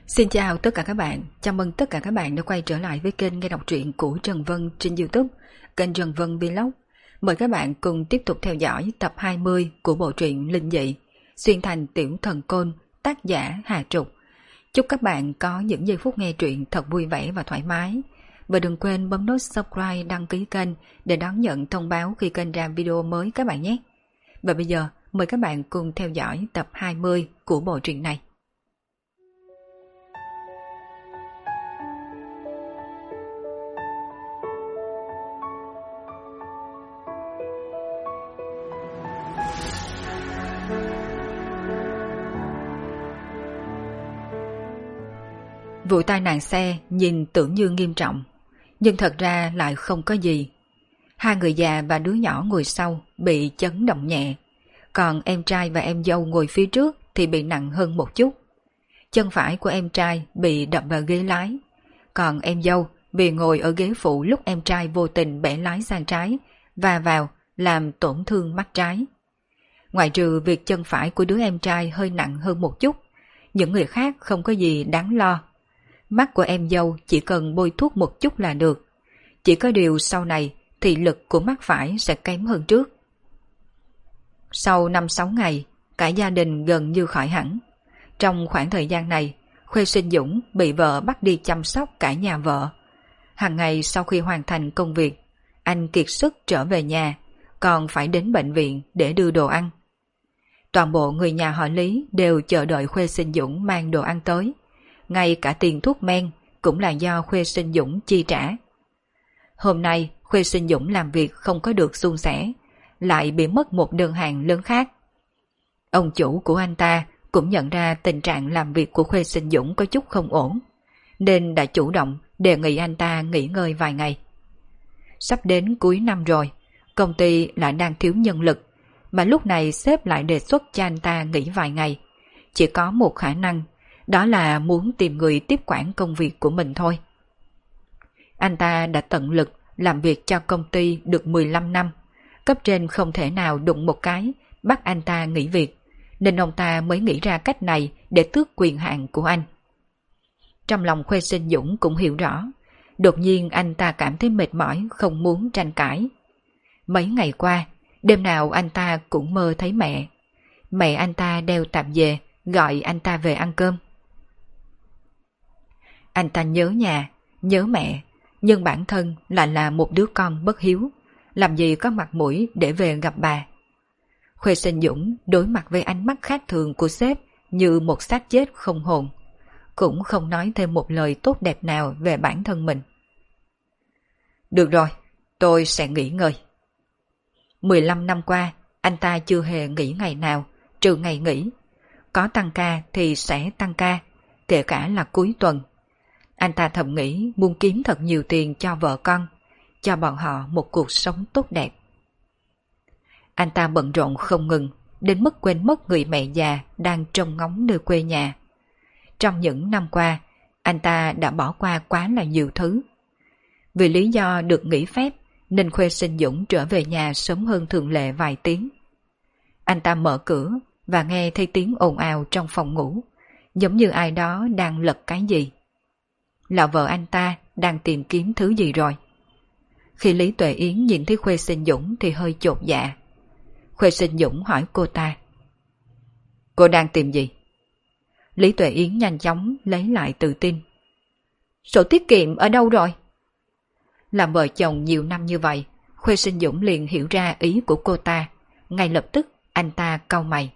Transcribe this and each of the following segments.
Xin chào tất cả các bạn, chào mừng tất cả các bạn đã quay trở lại với kênh nghe đọc truyện của Trần Vân trên YouTube, kênh Trần Vân Vlog. Mời các bạn cùng tiếp tục theo dõi tập 20 của bộ truyện Linh Dị, xuyên thành tiểu thần côn, tác giả Hà Trục. Chúc các bạn có những giây phút nghe truyện thật vui vẻ và thoải mái. Và đừng quên bấm nút subscribe, đăng ký kênh để đón nhận thông báo khi kênh ra video mới các bạn nhé. Và bây giờ, mời các bạn cùng theo dõi tập 20 của bộ truyện này. Vụ tai nạn xe nhìn tưởng như nghiêm trọng, nhưng thật ra lại không có gì. Hai người già và đứa nhỏ ngồi sau bị chấn động nhẹ, còn em trai và em dâu ngồi phía trước thì bị nặng hơn một chút. Chân phải của em trai bị đập vào ghế lái, còn em dâu vì ngồi ở ghế phụ lúc em trai vô tình bẻ lái sang trái và vào làm tổn thương mắt trái. Ngoại trừ việc chân phải của đứa em trai hơi nặng hơn một chút, những người khác không có gì đáng lo. Mắt của em dâu chỉ cần bôi thuốc một chút là được. Chỉ có điều sau này thị lực của mắt phải sẽ kém hơn trước. Sau 5-6 ngày, cả gia đình gần như khỏi hẳn. Trong khoảng thời gian này, Khuê Sinh Dũng bị vợ bắt đi chăm sóc cả nhà vợ. Hàng ngày sau khi hoàn thành công việc, anh kiệt sức trở về nhà, còn phải đến bệnh viện để đưa đồ ăn. Toàn bộ người nhà họ Lý đều chờ đợi Khuê Sinh Dũng mang đồ ăn tới. Ngay cả tiền thuốc men cũng là do Khuê Sinh Dũng chi trả. Hôm nay Khuê Sinh Dũng làm việc không có được suôn sẻ, lại bị mất một đơn hàng lớn khác. Ông chủ của anh ta cũng nhận ra tình trạng làm việc của Khuê Sinh Dũng có chút không ổn, nên đã chủ động đề nghị anh ta nghỉ ngơi vài ngày. Sắp đến cuối năm rồi, công ty lại đang thiếu nhân lực, mà lúc này sếp lại đề xuất cho anh ta nghỉ vài ngày. Chỉ có một khả năng, đó là muốn tìm người tiếp quản công việc của mình thôi. Anh ta đã tận lực làm việc cho công ty được 15 năm, cấp trên không thể nào đụng một cái bắt anh ta nghỉ việc, nên ông ta mới nghĩ ra cách này để tước quyền hạn của anh. Trong lòng Khuê Sinh Dũng cũng hiểu rõ, đột nhiên anh ta cảm thấy mệt mỏi, không muốn tranh cãi. Mấy ngày qua, đêm nào anh ta cũng mơ thấy mẹ. Mẹ anh ta đeo tạp dề gọi anh ta về ăn cơm. Anh ta nhớ nhà, nhớ mẹ, nhưng bản thân lại là một đứa con bất hiếu, làm gì có mặt mũi để về gặp bà. Khuê Sinh Dũng đối mặt với ánh mắt khác thường của sếp như một xác chết không hồn, cũng không nói thêm một lời tốt đẹp nào về bản thân mình. Được rồi, tôi sẽ nghỉ ngơi. 15 năm qua, anh ta chưa hề nghỉ ngày nào, trừ ngày nghỉ. Có tăng ca thì sẽ tăng ca, kể cả là cuối tuần. Anh ta thầm nghĩ muốn kiếm thật nhiều tiền cho vợ con, cho bọn họ một cuộc sống tốt đẹp. Anh ta bận rộn không ngừng, đến mức quên mất người mẹ già đang trông ngóng nơi quê nhà. Trong những năm qua, anh ta đã bỏ qua quá là nhiều thứ. Vì lý do được nghỉ phép, nên Khuê Sinh Dũng trở về nhà sớm hơn thường lệ vài tiếng. Anh ta mở cửa và nghe thấy tiếng ồn ào trong phòng ngủ, giống như ai đó đang lật cái gì. Là vợ anh ta đang tìm kiếm thứ gì rồi. Khi Lý Tuệ Yến nhìn thấy Khuê Sinh Dũng thì hơi chột dạ. Khuê Sinh Dũng hỏi cô ta: Cô đang tìm gì? Lý Tuệ Yến nhanh chóng lấy lại tự tin: Sổ tiết kiệm ở đâu rồi? Làm vợ chồng nhiều năm như vậy, Khuê Sinh Dũng liền hiểu ra ý của cô ta. Ngay lập tức anh ta cau mày: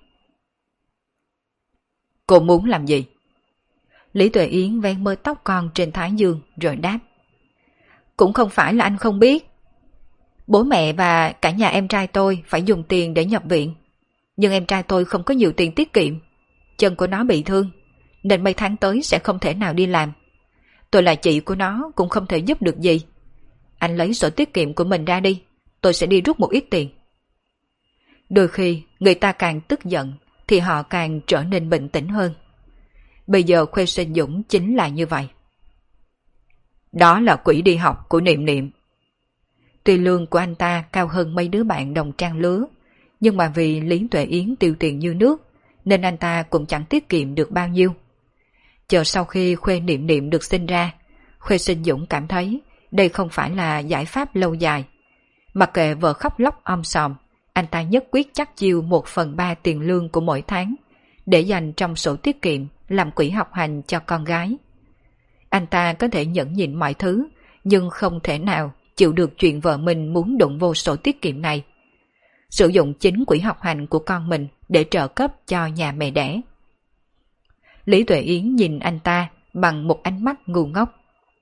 Cô muốn làm gì? Lý Tuệ Yến vén mớ tóc con trên thái dương rồi đáp: Cũng không phải là anh không biết. Bố mẹ và cả nhà em trai tôi phải dùng tiền để nhập viện. Nhưng em trai tôi không có nhiều tiền tiết kiệm. Chân của nó bị thương, nên mấy tháng tới sẽ không thể nào đi làm. Tôi là chị của nó cũng không thể giúp được gì. Anh lấy sổ tiết kiệm của mình ra đi, tôi sẽ đi rút một ít tiền. Đôi khi người ta càng tức giận thì họ càng trở nên bình tĩnh hơn. Bây giờ Khuê Sinh Dũng chính là như vậy. Đó là quỹ đi học của Niệm Niệm. Tuy lương của anh ta cao hơn mấy đứa bạn đồng trang lứa, nhưng mà vì Lý Tuệ Yến tiêu tiền như nước, nên anh ta cũng chẳng tiết kiệm được bao nhiêu. Chờ sau khi Khuê Niệm Niệm được sinh ra, Khuê Sinh Dũng cảm thấy đây không phải là giải pháp lâu dài. Mặc kệ vợ khóc lóc om sòm, anh ta nhất quyết chắc chiêu 1/3 tiền lương của mỗi tháng để dành trong sổ tiết kiệm làm quỹ học hành cho con gái. Anh ta có thể nhẫn nhịn mọi thứ, nhưng không thể nào chịu được chuyện vợ mình muốn đụng vô sổ tiết kiệm này. Sử dụng chính quỹ học hành của con mình để trợ cấp cho nhà mẹ đẻ. Lý Tuệ Yến nhìn anh ta bằng một ánh mắt ngu ngốc.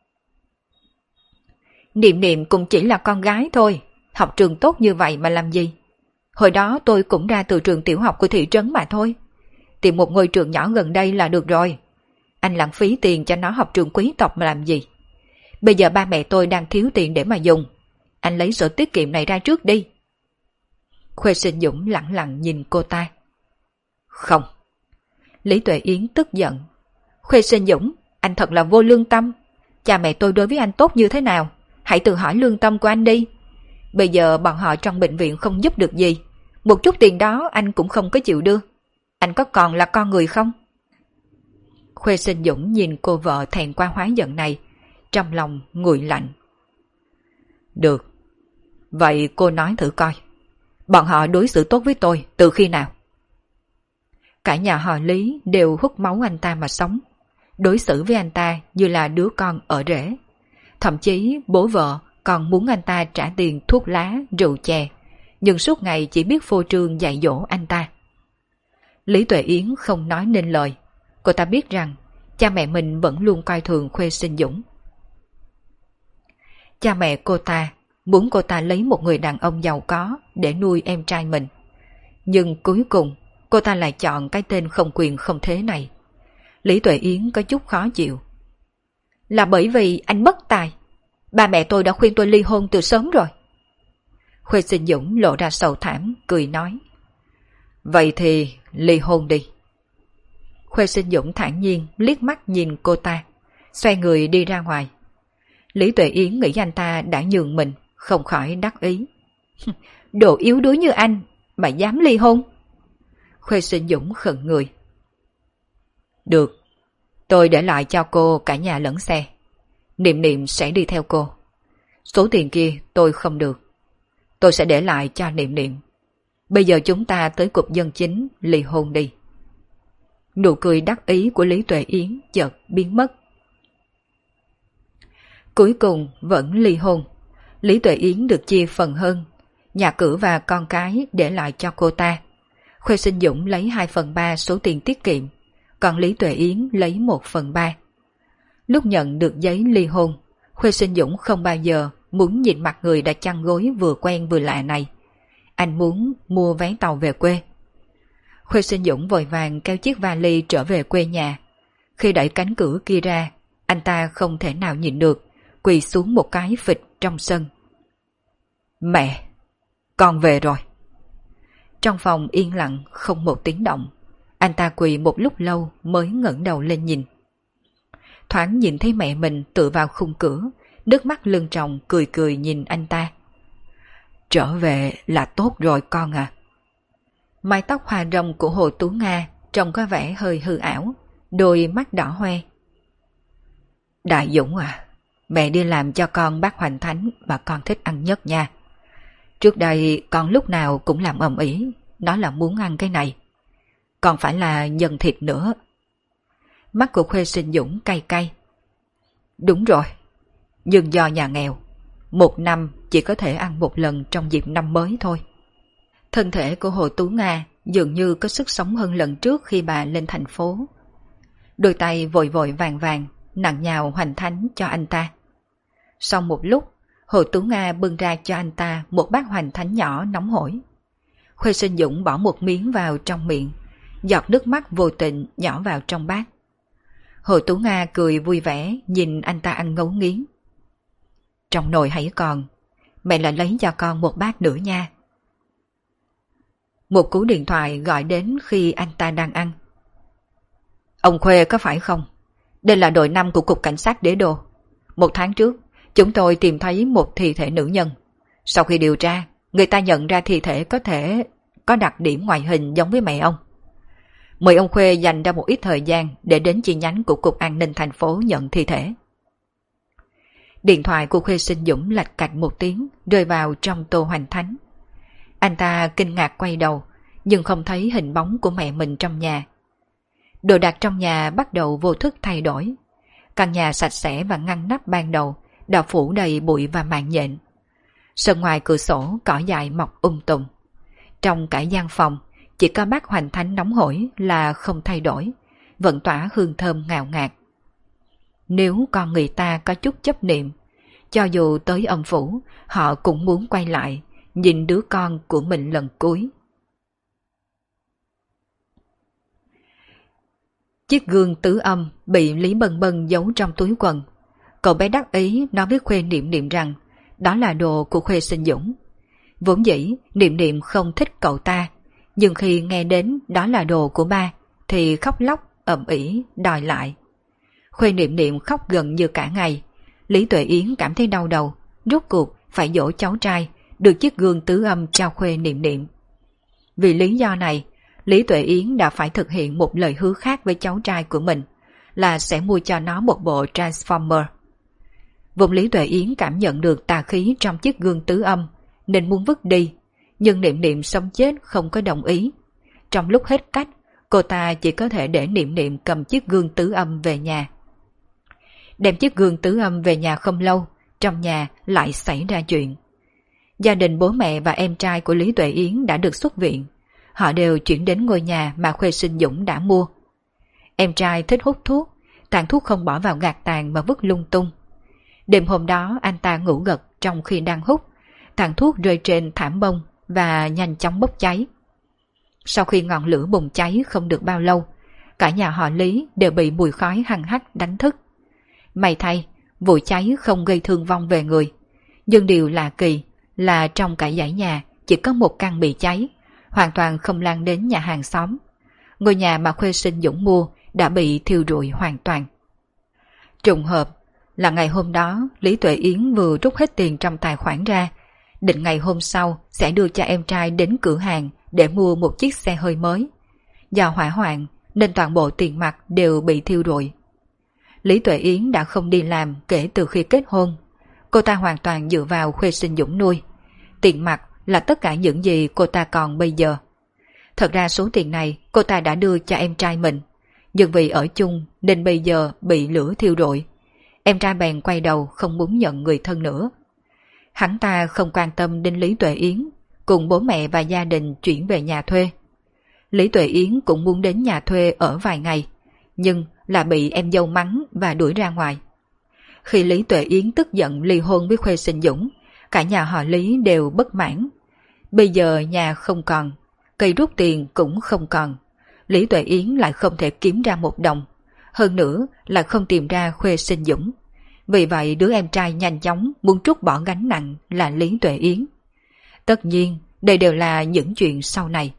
Niệm Niệm cũng chỉ là con gái thôi, học trường tốt như vậy mà làm gì? Hồi đó tôi cũng ra từ trường tiểu học của thị trấn mà thôi. Tìm một ngôi trường nhỏ gần đây là được rồi. Anh lãng phí tiền cho nó học trường quý tộc mà làm gì? Bây giờ ba mẹ tôi đang thiếu tiền để mà dùng. Anh lấy sổ tiết kiệm này ra trước đi. Khuê Sinh Dũng lẳng lặng nhìn cô ta. Không. Lý Tuệ Yến tức giận. Khuê Sinh Dũng, anh thật là vô lương tâm. Cha mẹ tôi đối với anh tốt như thế nào? Hãy tự hỏi lương tâm của anh đi. Bây giờ bọn họ trong bệnh viện không giúp được gì. Một chút tiền đó anh cũng không có chịu đưa. Anh có còn là con người không? Khuê Sinh Dũng nhìn cô vợ thẹn qua hóa giận này, trong lòng nguội lạnh. Được. Vậy cô nói thử coi. Bọn họ đối xử tốt với tôi từ khi nào? Cả nhà họ Lý đều hút máu anh ta mà sống. Đối xử với anh ta như là đứa con ở rễ. Thậm chí bố vợ còn muốn anh ta trả tiền thuốc lá, rượu chè, nhưng suốt ngày chỉ biết phô trương dạy dỗ anh ta. Lý Tuệ Yến không nói nên lời. Cô ta biết rằng cha mẹ mình vẫn luôn coi thường Khuê Sinh Dũng. Cha mẹ cô ta muốn cô ta lấy một người đàn ông giàu có để nuôi em trai mình. Nhưng cuối cùng cô ta lại chọn cái tên không quyền không thế này. Lý Tuệ Yến có chút khó chịu. Là bởi vì anh bất tài. Ba mẹ tôi đã khuyên tôi ly hôn từ sớm rồi. Khuê Sinh Dũng lộ ra sầu thảm, cười nói. Vậy thì ly hôn đi. Khuê Sinh Dũng thản nhiên liếc mắt nhìn cô ta, xoay người đi ra ngoài. Lý Tuệ Yến nghĩ anh ta đã nhường mình, không khỏi đắc ý. Đồ yếu đuối như anh mà dám ly hôn. Khuê Sinh Dũng khựng người. Được, tôi để lại cho cô cả nhà lẫn xe. Niệm Niệm sẽ đi theo cô. Số tiền kia tôi không được. Tôi sẽ để lại cho Niệm Niệm. Bây giờ chúng ta tới cục dân chính ly hôn đi. Nụ cười đắc ý của Lý Tuệ Yến chợt biến mất. Cuối cùng vẫn ly hôn. Lý Tuệ Yến được chia phần hơn. Nhà cửa và con cái để lại cho cô ta. Khuê Sinh Dũng lấy 2/3 số tiền tiết kiệm, còn Lý Tuệ Yến lấy 1/3. Lúc nhận được giấy ly hôn, Khuê Sinh Dũng không bao giờ muốn nhìn mặt người đã chăn gối vừa quen vừa lạ này. Anh muốn mua vé tàu về quê. Khuê Sinh Dũng vội vàng kéo chiếc vali trở về quê nhà. Khi đẩy cánh cửa kia ra, anh ta không thể nào nhịn được, quỳ xuống một cái phịch trong sân. Mẹ, con về rồi. Trong phòng yên lặng không một tiếng động. Anh ta quỳ một lúc lâu mới ngẩng đầu lên nhìn. Thoáng nhìn thấy mẹ mình tựa vào khung cửa, nước mắt lưng tròng cười cười nhìn anh ta. Trở về là tốt rồi con à. Mái tóc hoa rồng của Hồ Tú Nga trông có vẻ hơi hư ảo, đôi mắt đỏ hoe. Đại Dũng à, mẹ đi làm cho con bát hoành thánh mà con thích ăn nhất nha. Trước đây con lúc nào cũng làm ầm ĩ, nói là muốn ăn cái này. Còn phải là nhân thịt nữa. Mắt của Khuê Sinh Dũng cay cay. Đúng rồi, nhưng do nhà nghèo, một năm chỉ có thể ăn một lần trong dịp năm mới thôi. Thân thể của Hồ Tú Nga dường như có sức sống hơn lần trước khi bà lên thành phố. Đôi tay vội vội vàng vàng nặng nhào hoành thánh cho anh ta. Sau một lúc, Hồ Tú Nga bưng ra cho anh ta một bát hoành thánh nhỏ nóng hổi. Khuê Sinh Dũng bỏ một miếng vào trong miệng, giọt nước mắt vô tình nhỏ vào trong bát. Hồ Tú Nga cười vui vẻ nhìn anh ta ăn ngấu nghiến. Trong nồi hãy còn, mẹ lại lấy cho con một bát nữa nha. Một cú điện thoại gọi đến khi anh ta đang ăn. Ông Khuê có phải không? Đây là đội 5 của Cục Cảnh sát Đế Đô. 1 tháng trước, chúng tôi tìm thấy một thi thể nữ nhân. Sau khi điều tra, người ta nhận ra thi thể có thể có đặc điểm ngoại hình giống với mẹ ông. Mời ông Khuê dành ra một ít thời gian để đến chi nhánh của Cục An ninh thành phố nhận thi thể. Điện thoại của Khuê Sinh Dũng lạch cạch một tiếng rơi vào trong Tô Hoành Thánh. Anh ta kinh ngạc quay đầu nhưng không thấy hình bóng của mẹ mình trong nhà. Đồ đạc trong nhà bắt đầu vô thức thay đổi. Căn nhà sạch sẽ và ngăn nắp ban đầu đã phủ đầy bụi và mạng nhện. Sân ngoài cửa sổ cỏ dại mọc tùm. Trong cả gian phòng chỉ có bát Hoành Thánh nóng hổi là không thay đổi, vẫn tỏa hương thơm ngào ngạt. Nếu con người ta có chút chấp niệm, cho dù tới âm phủ, họ cũng muốn quay lại, nhìn đứa con của mình lần cuối. Chiếc gương tứ âm bị Lý Bân Bân giấu trong túi quần. Cậu bé đắc ý nói với Khuê Niệm Niệm rằng đó là đồ của Khuê Sinh Dũng. Vốn dĩ Niệm Niệm không thích cậu ta, nhưng khi nghe đến đó là đồ của ba thì khóc lóc ầm ĩ đòi lại. Khuê Niệm Niệm khóc gần như cả ngày. Lý Tuệ Yến cảm thấy đau đầu, rốt cuộc phải dỗ cháu trai được chiếc gương tứ âm cho Khuê Niệm Niệm. Vì lý do này, Lý Tuệ Yến đã phải thực hiện một lời hứa khác với cháu trai của mình, là sẽ mua cho nó một bộ Transformer. Vùng Lý Tuệ Yến cảm nhận được tà khí trong chiếc gương tứ âm, nên muốn vứt đi, nhưng Niệm Niệm sống chết không có đồng ý. Trong lúc hết cách, cô ta chỉ có thể để Niệm Niệm cầm chiếc gương tứ âm về nhà. Đem chiếc gương tứ âm về nhà không lâu, trong nhà lại xảy ra chuyện. Gia đình bố mẹ và em trai của Lý Tuệ Yến đã được xuất viện. Họ đều chuyển đến ngôi nhà mà Khuê Sinh Dũng đã mua. Em trai thích hút thuốc, tàn thuốc không bỏ vào gạt tàn mà vứt lung tung. Đêm hôm đó anh ta ngủ gật trong khi đang hút, tàn thuốc rơi trên thảm bông và nhanh chóng bốc cháy. Sau khi ngọn lửa bùng cháy không được bao lâu, cả nhà họ Lý đều bị mùi khói hăng hắc đánh thức. May thay, vụ cháy không gây thương vong về người, nhưng điều lạ kỳ là trong cả dãy nhà chỉ có một căn bị cháy, hoàn toàn không lan đến nhà hàng xóm. Ngôi nhà mà Khuê Sinh Dũng mua đã bị thiêu rụi hoàn toàn. Trùng hợp là ngày hôm đó Lý Tuệ Yến vừa rút hết tiền trong tài khoản ra, định ngày hôm sau sẽ đưa cho em trai đến cửa hàng để mua một chiếc xe hơi mới. Do hỏa hoạn nên toàn bộ tiền mặt đều bị thiêu rụi. Lý Tuệ Yến đã không đi làm kể từ khi kết hôn. Cô ta hoàn toàn dựa vào Khuê Sinh Dũng nuôi. Tiền mặt là tất cả những gì cô ta còn bây giờ. Thật ra số tiền này cô ta đã đưa cho em trai mình, nhưng vì ở chung nên bây giờ bị lửa thiêu rụi. Em trai bèn quay đầu không muốn nhận người thân nữa. Hắn ta không quan tâm đến Lý Tuệ Yến, cùng bố mẹ và gia đình chuyển về nhà thuê. Lý Tuệ Yến cũng muốn đến nhà thuê ở vài ngày, nhưng là bị em dâu mắng và đuổi ra ngoài. Khi Lý Tuệ Yến tức giận ly hôn với Khuê Sinh Dũng, cả nhà họ Lý đều bất mãn. Bây giờ nhà không còn, cây rút tiền cũng không còn. Lý Tuệ Yến lại không thể kiếm ra một đồng, hơn nữa là không tìm ra Khuê Sinh Dũng. Vì vậy đứa em trai nhanh chóng muốn trút bỏ gánh nặng là Lý Tuệ Yến. Tất nhiên đây đều là những chuyện sau này.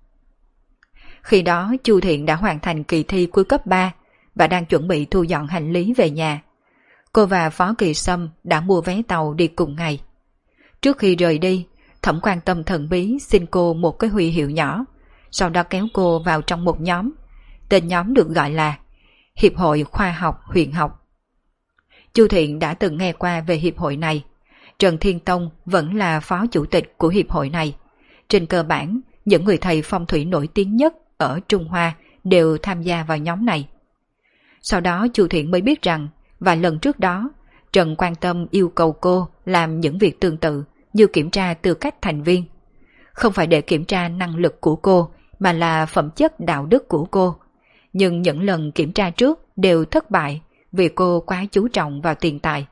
Khi đó Chu Thiện đã hoàn thành kỳ thi cuối cấp 3 và đang chuẩn bị thu dọn hành lý về nhà. Cô và Phó Kỳ Sâm đã mua vé tàu đi cùng ngày. Trước khi rời đi, Thẩm Quan Tâm thần bí xin cô một cái huy hiệu nhỏ, sau đó kéo cô vào trong một nhóm. Tên nhóm được gọi là Hiệp hội Khoa học Huyền học. Chu Thiện đã từng nghe qua về hiệp hội này. Trần Thiên Tông vẫn là phó chủ tịch của hiệp hội này. Trên cơ bản, những người thầy phong thủy nổi tiếng nhất ở Trung Hoa đều tham gia vào nhóm này. Sau đó Chu Thiện mới biết rằng vài lần trước đó, Trần Quan Tâm yêu cầu cô làm những việc tương tự như kiểm tra tư cách thành viên. Không phải để kiểm tra năng lực của cô, mà là phẩm chất đạo đức của cô. Nhưng những lần kiểm tra trước đều thất bại vì cô quá chú trọng vào tiền tài.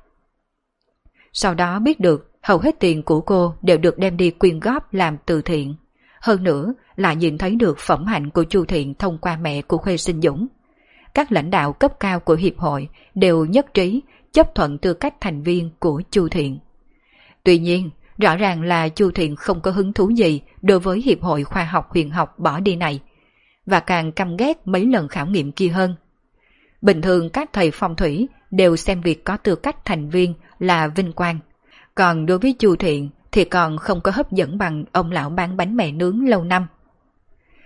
Sau đó biết được hầu hết tiền của cô đều được đem đi quyên góp làm từ thiện. Hơn nữa là nhìn thấy được phẩm hạnh của Chu Thiện thông qua mẹ của Khuê Sinh Dũng. Các lãnh đạo cấp cao của hiệp hội đều nhất trí chấp thuận tư cách thành viên của Chu Thiện. Tuy nhiên, rõ ràng là Chu Thiện không có hứng thú gì đối với hiệp hội khoa học huyền học bỏ đi này, và càng căm ghét mấy lần khảo nghiệm kia hơn. Bình thường các thầy phong thủy đều xem việc có tư cách thành viên là vinh quang, còn đối với Chu Thiện thì còn không có hấp dẫn bằng ông lão bán bánh mì nướng lâu năm.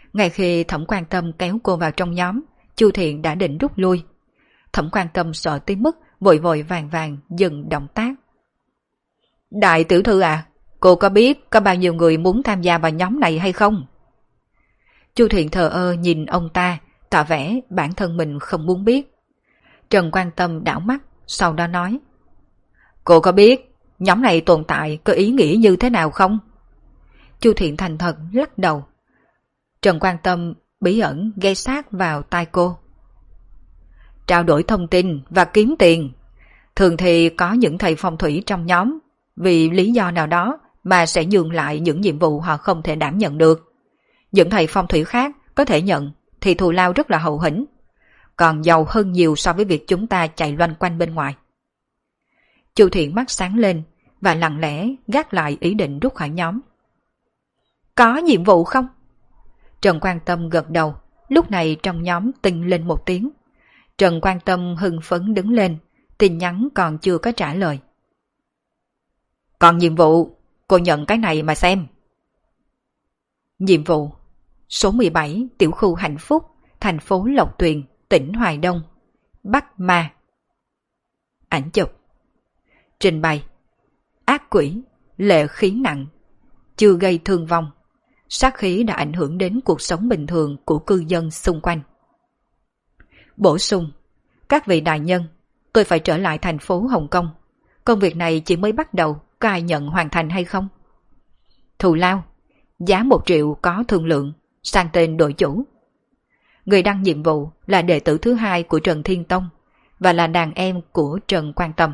Ngay khi Thẩm Quan Tâm kéo cô vào trong nhóm, Chu Thiện đã định rút lui. Thẩm Quan Tâm sợ tới mức vội vội vàng vàng dừng động tác. Đại tiểu thư à, cô có biết có bao nhiêu người muốn tham gia vào nhóm này hay không? Chu Thiện thờ ơ nhìn ông ta, tỏ vẻ bản thân mình không muốn biết. Trần Quan Tâm đảo mắt, sau đó nói. Cô có biết nhóm này tồn tại có ý nghĩa như thế nào không? Chu Thiện thành thật lắc đầu. Trần Quan Tâm bí ẩn ghé sát vào tai cô. Trao đổi thông tin và kiếm tiền. Thường thì có những thầy phong thủy trong nhóm, vì lý do nào đó mà sẽ nhường lại những nhiệm vụ họ không thể đảm nhận được. Những thầy phong thủy khác có thể nhận thì thù lao rất là hậu hĩnh, còn giàu hơn nhiều so với việc chúng ta chạy loanh quanh bên ngoài. Chu Thiện mắt sáng lên và lặng lẽ gác lại ý định rút khỏi nhóm. Có nhiệm vụ không? Trần Quan Tâm gật đầu, lúc này trong nhóm tinh lên một tiếng. Trần Quan Tâm hưng phấn đứng lên, tin nhắn còn chưa có trả lời. Còn nhiệm vụ, cô nhận cái này mà xem. Nhiệm vụ số 17 tiểu khu Hạnh Phúc, thành phố Lộc Tuyền, tỉnh Hoài Đông, bắt ma. Ảnh chụp. Trình bày. Ác quỷ, lệ khí nặng, chưa gây thương vong. Sát khí đã ảnh hưởng đến cuộc sống bình thường của cư dân xung quanh. Bổ sung. Các vị đại nhân, tôi phải trở lại thành phố Hồng Kông. Công việc này chỉ mới bắt đầu, có ai nhận hoàn thành hay không? Thù lao. Giá 1 triệu có thương lượng, sang tên đội chủ. Người đăng nhiệm vụ là đệ tử thứ 2 của Trần Thiên Tông và là đàn em của Trần Quan Tâm.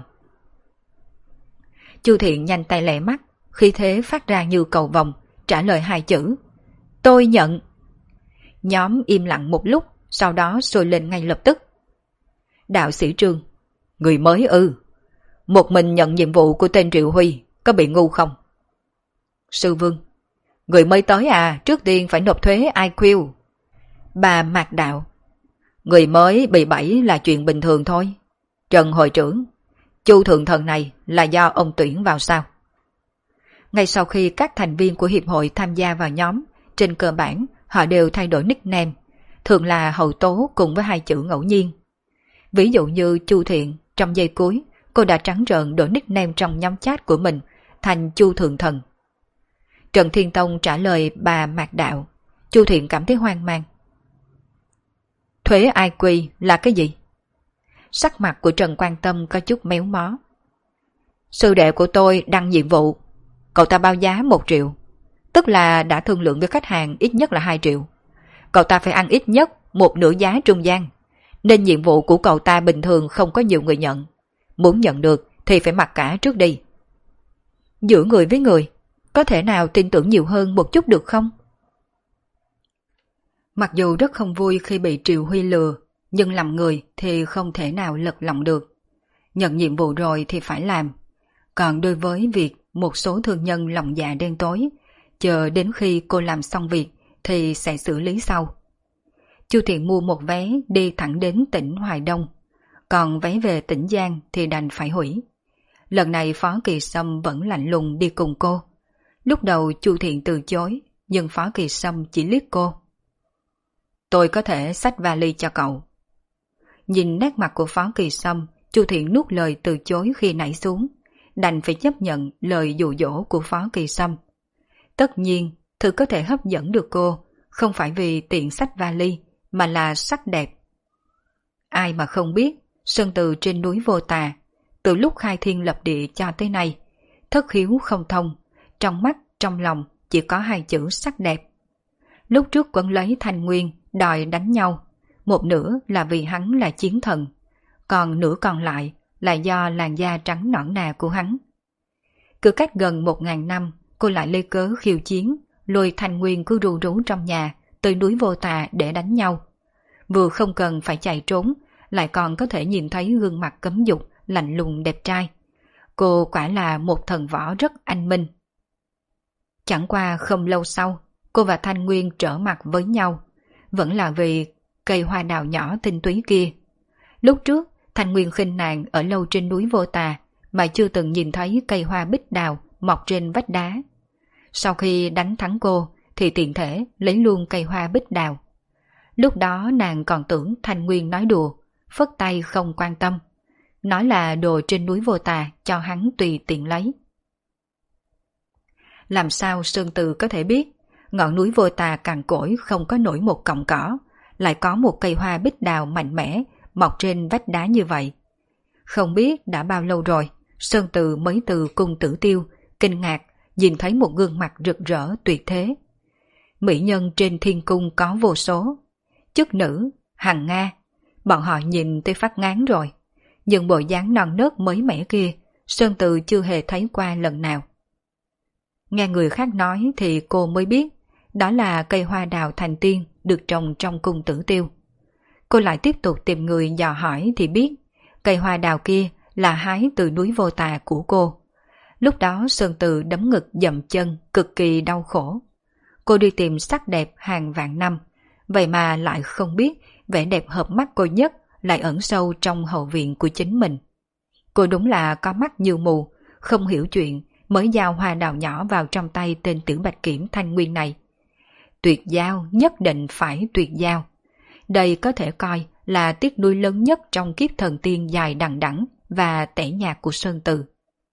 Chu Thiện nhanh tay lẹ mắt, khí thế phát ra như cầu vồng, trả lời 2 chữ. Tôi nhận. Nhóm im lặng một lúc, sau đó sôi lên ngay lập tức. Đạo sĩ Trương. Người mới ư? Một mình nhận nhiệm vụ của tên Triệu Huy, có bị ngu không? Sư Vương. Người mới tới à, trước tiên phải nộp thuế IQ. Bà Mạc Đạo. Người mới bị bẫy là chuyện bình thường thôi. Trần hội trưởng, Chu thượng thần này là do ông tuyển vào sao? Ngay sau khi các thành viên của hiệp hội tham gia vào nhóm, trên cơ bản họ đều thay đổi nickname, thường là hậu tố cùng với 2 chữ ngẫu nhiên. Ví dụ như Chu Thiện, trong giây cuối, cô đã trắng trợn đổi nickname trong nhóm chat của mình thành Chu Thượng Thần. Trần Thiên Tông trả lời bà Mạc Đạo, Chu Thiện cảm thấy hoang mang. Thuế IQ là cái gì? Sắc mặt của Trần Quan Tâm có chút méo mó. Sư đệ của tôi đăng nhiệm vụ, cậu ta báo giá 1 triệu, tức là đã thương lượng với khách hàng ít nhất là 2 triệu. Cậu ta phải ăn ít nhất một nửa giá trung gian, nên nhiệm vụ của cậu ta bình thường không có nhiều người nhận. Muốn nhận được thì phải mặc cả trước đi. Giữa người với người, có thể nào tin tưởng nhiều hơn một chút được không? Mặc dù rất không vui khi bị Triệu Huy lừa, nhưng làm người thì không thể nào lật lọng được. Nhận nhiệm vụ rồi thì phải làm. Còn đối với việc một số thương nhân lòng dạ đen tối, chờ đến khi cô làm xong việc thì sẽ xử lý sau. Chu Thiện mua một vé đi thẳng đến tỉnh Hoài Đông, còn vé về tỉnh Giang thì đành phải hủy. Lần này Phó Kỳ Sâm vẫn lạnh lùng đi cùng cô. Lúc đầu Chu Thiện từ chối, nhưng Phó Kỳ Sâm chỉ liếc cô. Tôi có thể xách vali cho cậu. Nhìn nét mặt của Phó Kỳ Sâm, Chu Thiện nuốt lời từ chối khi nảy xuống, đành phải chấp nhận lời dụ dỗ của Phó Kỳ Sâm. Tất nhiên, thứ có thể hấp dẫn được cô, không phải vì tiện xách vali, mà là sắc đẹp. Ai mà không biết, Sơn Từ trên núi Vô Tà, từ lúc khai thiên lập địa cho tới nay, thất khiếu không thông, trong mắt, trong lòng chỉ có 2 chữ sắc đẹp. Lúc trước quấn lấy Thanh Nguyên, đòi đánh nhau, một nửa là vì hắn là chiến thần, còn nửa còn lại là do làn da trắng nõn nà của hắn. Cứ cách gần 1000 năm, cô lại lấy cớ khiêu chiến, lôi Thanh Nguyên cứ ru rú trong nhà, tới núi Vô Tà để đánh nhau. Vừa không cần phải chạy trốn, lại còn có thể nhìn thấy gương mặt cấm dục, lạnh lùng đẹp trai. Cô quả là một thần võ rất anh minh. Chẳng qua không lâu sau, cô và Thanh Nguyên trở mặt với nhau, vẫn là vì cây hoa đào nhỏ tinh túy kia. Lúc trước, Thanh Nguyên khinh nàng ở lâu trên núi Vô Tà, mà chưa từng nhìn thấy cây hoa bích đào mọc trên vách đá. Sau khi đánh thắng cô, thì thì tiện thể lấy luôn cây hoa bích đào. Lúc đó nàng còn tưởng Thanh Nguyên nói đùa, phất tay không quan tâm, nói là đồ trên núi Vô Tà cho hắn tùy tiện lấy. Làm sao Sơn Từ có thể biết ngọn núi Vô Tà cằn cỗi không có nổi một cọng cỏ, lại có một cây hoa bích đào mạnh mẽ mọc trên vách đá như vậy. Không biết đã bao lâu rồi, Sơn Từ mới từ cung Tử Tiêu kinh ngạc nhìn thấy một gương mặt rực rỡ tuyệt thế. Mỹ nhân trên thiên cung có vô số, chức nữ, hằng nga, bọn họ nhìn tới phát ngán rồi. Nhưng bộ dáng non nớt mới mẻ kia, Sơn Từ chưa hề thấy qua lần nào. Nghe người khác nói thì cô mới biết, đó là cây hoa đào thành tiên được trồng trong cung Tử Tiêu. Cô lại tiếp tục tìm người dò hỏi thì biết, cây hoa đào kia là hái từ núi Vô Tà của cô. Lúc đó Sơn Từ đấm ngực dậm chân, cực kỳ đau khổ. Cô đi tìm sắc đẹp hàng vạn năm, vậy mà lại không biết vẻ đẹp hợp mắt cô nhất lại ẩn sâu trong hậu viện của chính mình. Cô đúng là có mắt như mù, không hiểu chuyện mới giao hoa đào nhỏ vào trong tay tên Tiểu Bạch Kiểm Thanh Nguyên này. Tuyệt giao, nhất định phải tuyệt giao. Đây có thể coi là tiếc nuối lớn nhất trong kiếp thần tiên dài đằng đẵng và tẻ nhạt của Sơn Từ.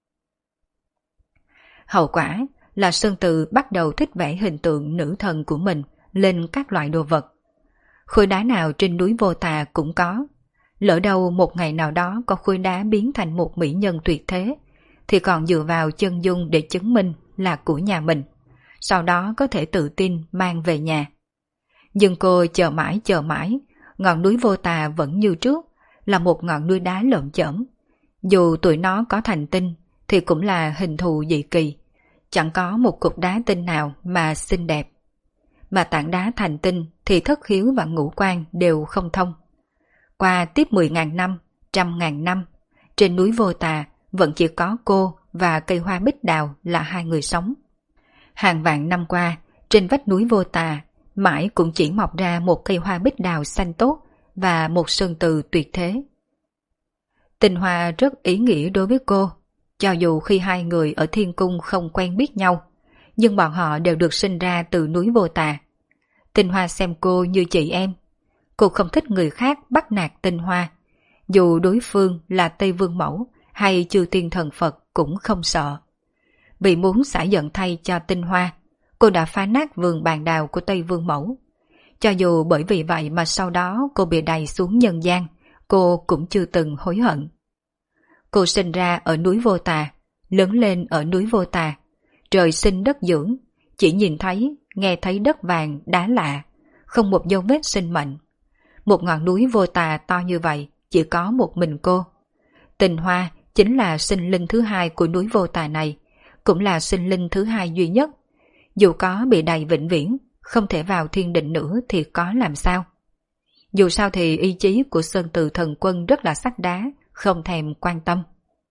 Hậu quả là Sơn Từ bắt đầu thích vẽ hình tượng nữ thần của mình lên các loại đồ vật. Khối đá nào trên núi Vô Tà cũng có. Lỡ đâu một ngày nào đó có khối đá biến thành một mỹ nhân tuyệt thế, thì còn dựa vào chân dung để chứng minh là của nhà mình, sau đó có thể tự tin mang về nhà. Nhưng cô chờ mãi, ngọn núi Vô Tà vẫn như trước, là một ngọn núi đá lởm chởm. Dù tụi nó có thành tinh thì cũng là hình thù dị kỳ, chẳng có một cục đá tinh nào mà xinh đẹp. Mà tảng đá thành tinh thì thất khiếu và ngũ quan đều không thông. Qua tiếp 10.000 năm, 100.000 năm, trên núi Vô Tà vẫn chỉ có cô và cây hoa bích đào là hai người sống. Hàng vạn năm qua, trên vách núi Vô Tà mãi cũng chỉ mọc ra một cây hoa bích đào xanh tốt và một Sơn Từ tuyệt thế. Tình hoa rất ý nghĩa đối với cô, cho dù khi hai người ở thiên cung không quen biết nhau, nhưng bọn họ đều được sinh ra từ núi Vô Tà. Tình hoa xem cô như chị em. Cô không thích người khác bắt nạt Tình hoa, dù đối phương là Tây Vương Mẫu hay Chư Tiên Thần Phật cũng không sợ. Vì muốn xả giận thay cho Tình hoa, cô đã phá nát vườn bàn đào của Tây Vương Mẫu. Cho dù bởi vì vậy mà sau đó cô bị đày xuống nhân gian, cô cũng chưa từng hối hận. Cô sinh ra ở núi Vô Tà, lớn lên ở núi Vô Tà, trời sinh đất dưỡng, chỉ nhìn thấy, nghe thấy đất vàng, đá lạ, không một dấu vết sinh mệnh. Một ngọn núi Vô Tà to như vậy, chỉ có một mình cô. Tình hoa chính là sinh linh thứ hai của núi Vô Tà này, cũng là sinh linh thứ hai duy nhất. Dù có bị đày vĩnh viễn, không thể vào thiên định nữa thì có làm sao. Dù sao thì ý chí của Sơn Từ thần quân rất là sắt đá, không thèm quan tâm.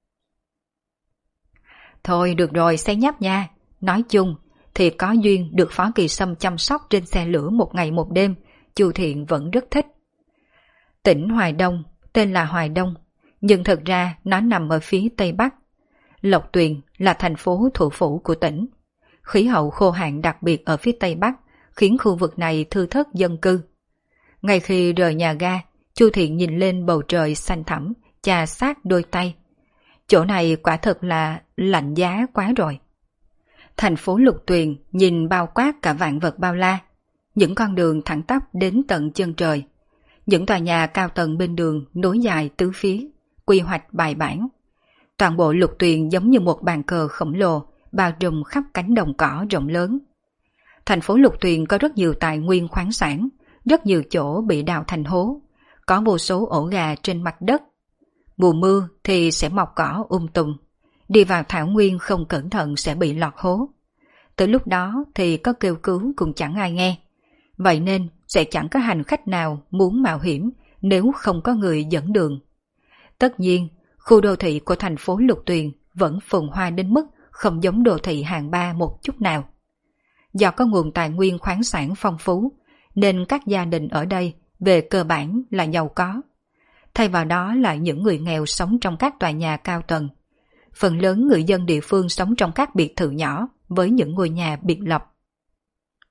Thôi được rồi, say nhấp nha. Nói chung thì có duyên được Phó Kỳ Sâm chăm sóc trên xe lửa một ngày một đêm, Chu Thiện vẫn rất thích. Tỉnh Hoài Đông tên là Hoài Đông, nhưng thực ra nó nằm ở phía tây bắc. Lộc Tuyền là thành phố thủ phủ của tỉnh. Khí hậu khô hạn đặc biệt ở phía tây bắc khiến khu vực này thưa thớt dân cư. Ngay khi rời nhà ga, Chu Thiện nhìn lên bầu trời xanh thẳm, chà sát đôi tay. Chỗ này quả thật là lạnh giá quá rồi. Thành phố Lục Tuyền nhìn bao quát cả vạn vật bao la. Những con đường thẳng tắp đến tận chân trời. Những tòa nhà cao tầng bên đường nối dài tứ phía, quy hoạch bài bản. Toàn bộ Lục Tuyền giống như một bàn cờ khổng lồ, bao trùm khắp cánh đồng cỏ rộng lớn. Thành phố Lục Tuyền có rất nhiều tài nguyên khoáng sản, rất nhiều chỗ bị đào thành hố, có vô số ổ gà trên mặt đất. Mùa mưa thì sẽ mọc cỏ tùm, đi vào thảo nguyên không cẩn thận sẽ bị lọt hố. Tới lúc đó thì có kêu cứu cũng chẳng ai nghe. Vậy nên sẽ chẳng có hành khách nào muốn mạo hiểm nếu không có người dẫn đường. Tất nhiên, khu đô thị của thành phố Lục Tuyền vẫn phồn hoa đến mức không giống đô thị hạng ba một chút nào. Do có nguồn tài nguyên khoáng sản phong phú, nên các gia đình ở đây về cơ bản là giàu có. Thay vào đó là những người nghèo sống trong các tòa nhà cao tầng. Phần lớn người dân địa phương sống trong các biệt thự nhỏ với những ngôi nhà biệt lập.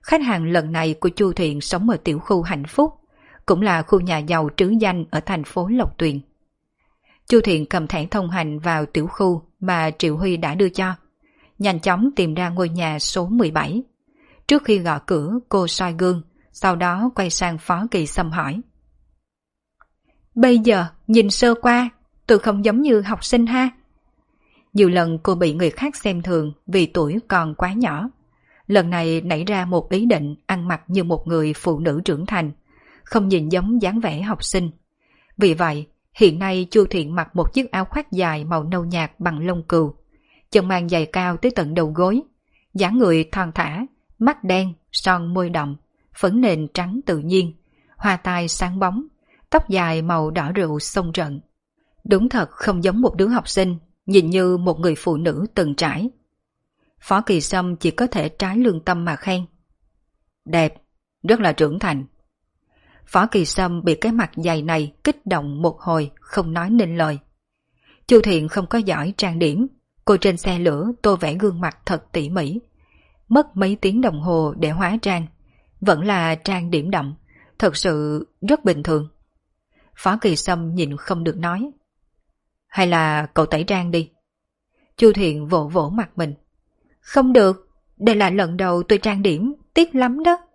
Khách hàng lần này của Chu Thiện sống ở tiểu khu Hạnh Phúc, cũng là khu nhà giàu trứ danh ở thành phố Lộc Tuyền. Chu Thiện cầm thẻ thông hành vào tiểu khu mà Triệu Huy đã đưa cho, nhanh chóng tìm ra ngôi nhà số 17. Trước khi gõ cửa, cô soi gương, sau đó quay sang Phó Kỳ Sâm hỏi. Bây giờ, nhìn sơ qua, tôi không giống như học sinh ha. Nhiều lần cô bị người khác xem thường vì tuổi còn quá nhỏ. Lần này nảy ra một ý định ăn mặc như một người phụ nữ trưởng thành, không nhìn giống dáng vẻ học sinh. Vì vậy, hiện nay Chu Thiện mặc một chiếc áo khoác dài màu nâu nhạt bằng lông cừu, chân mang giày cao tới tận đầu gối, dáng người thon thả, mắt đen, son môi đậm, phấn nền trắng tự nhiên, hoa tai sáng bóng, tóc dài màu đỏ rượu xông rận. Đúng thật không giống một đứa học sinh, nhìn như một người phụ nữ từng trải. Phó Kỳ Sâm chỉ có thể trái lương tâm mà khen. Đẹp, rất là trưởng thành. Phó Kỳ Sâm bị cái mặt dày này kích động một hồi không nói nên lời. Chu Thiện không có giỏi trang điểm, cô trên xe lửa tô vẽ gương mặt thật tỉ mỉ. Mất mấy tiếng đồng hồ để hóa trang, vẫn là trang điểm đậm, thật sự rất bình thường. Phó Kỳ Sâm nhìn không được nói. Hay là cậu tẩy trang đi. Chu Thiện vỗ vỗ mặt mình. Không được, đây là lần đầu tôi trang điểm, tiếc lắm đó.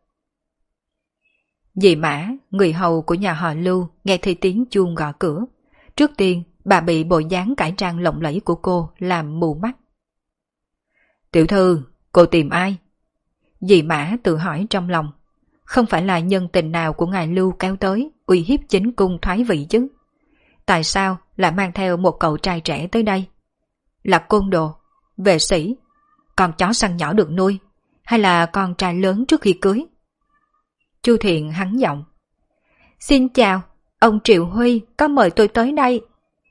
Dì Mã, người hầu của nhà họ Lưu, nghe thấy tiếng chuông gõ cửa. Trước tiên, bà bị bộ dáng cải trang lộng lẫy của cô làm mù mắt. Tiểu thư, cô tìm ai? Dì Mã tự hỏi trong lòng. Không phải là nhân tình nào của ngài Lưu kéo tới, uy hiếp chính cung thoái vị chứ? Tại sao lại mang theo một cậu trai trẻ tới đây? Là côn đồ, vệ sĩ, con chó săn nhỏ được nuôi, hay là con trai lớn trước khi cưới? Chu Thiện hắn giọng. Xin chào, ông Triệu Huy có mời tôi tới đây.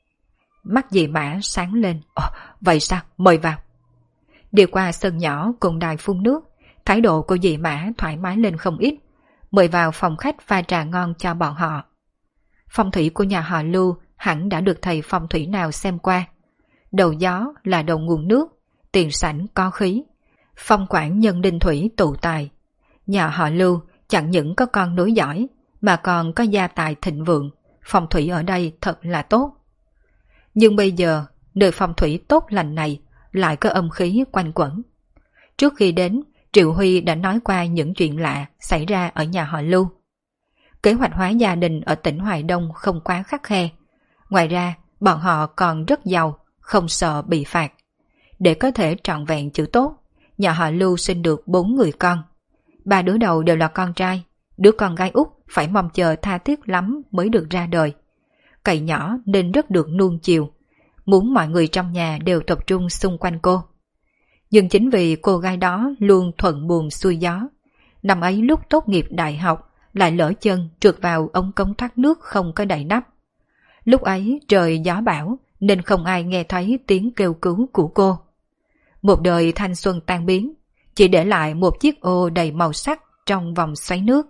Mắt dì Mã sáng lên. Vậy sao, mời vào. Đi qua sân nhỏ cùng đài phun nước, thái độ của dì Mã thoải mái lên không ít, mời vào phòng khách pha trà ngon cho bọn họ. Phong thủy của nhà họ Lưu hẳn đã được thầy phong thủy nào xem qua. Đầu gió là đầu nguồn nước, tiền sảnh có khí, phong quản nhân đinh thủy tụ tài. Nhà họ Lưu chẳng những có con nối dõi, mà còn có gia tài thịnh vượng, phong thủy ở đây thật là tốt. Nhưng bây giờ, nơi phong thủy tốt lành này lại có âm khí quanh quẩn. Trước khi đến, Triệu Huy đã nói qua những chuyện lạ xảy ra ở nhà họ Lưu. Kế hoạch hóa gia đình ở tỉnh Hoài Đông không quá khắt khe. Ngoài ra, bọn họ còn rất giàu, không sợ bị phạt. Để có thể trọn vẹn chữ tốt, nhà họ Lưu sinh được 4 người con. 3 đứa đầu đều là con trai, đứa con gái út phải mong chờ tha thiết lắm mới được ra đời. Cậy nhỏ nên rất được nuông chiều, muốn mọi người trong nhà đều tập trung xung quanh cô. Nhưng chính vì cô gái đó luôn thuận buồm xuôi gió, năm ấy lúc tốt nghiệp đại học lại lỡ chân trượt vào ống cống thoát nước không có đậy nắp. Lúc ấy trời gió bão nên không ai nghe thấy tiếng kêu cứu của cô. Một đời thanh xuân tan biến, chỉ để lại một chiếc ô đầy màu sắc trong vòng xoáy nước.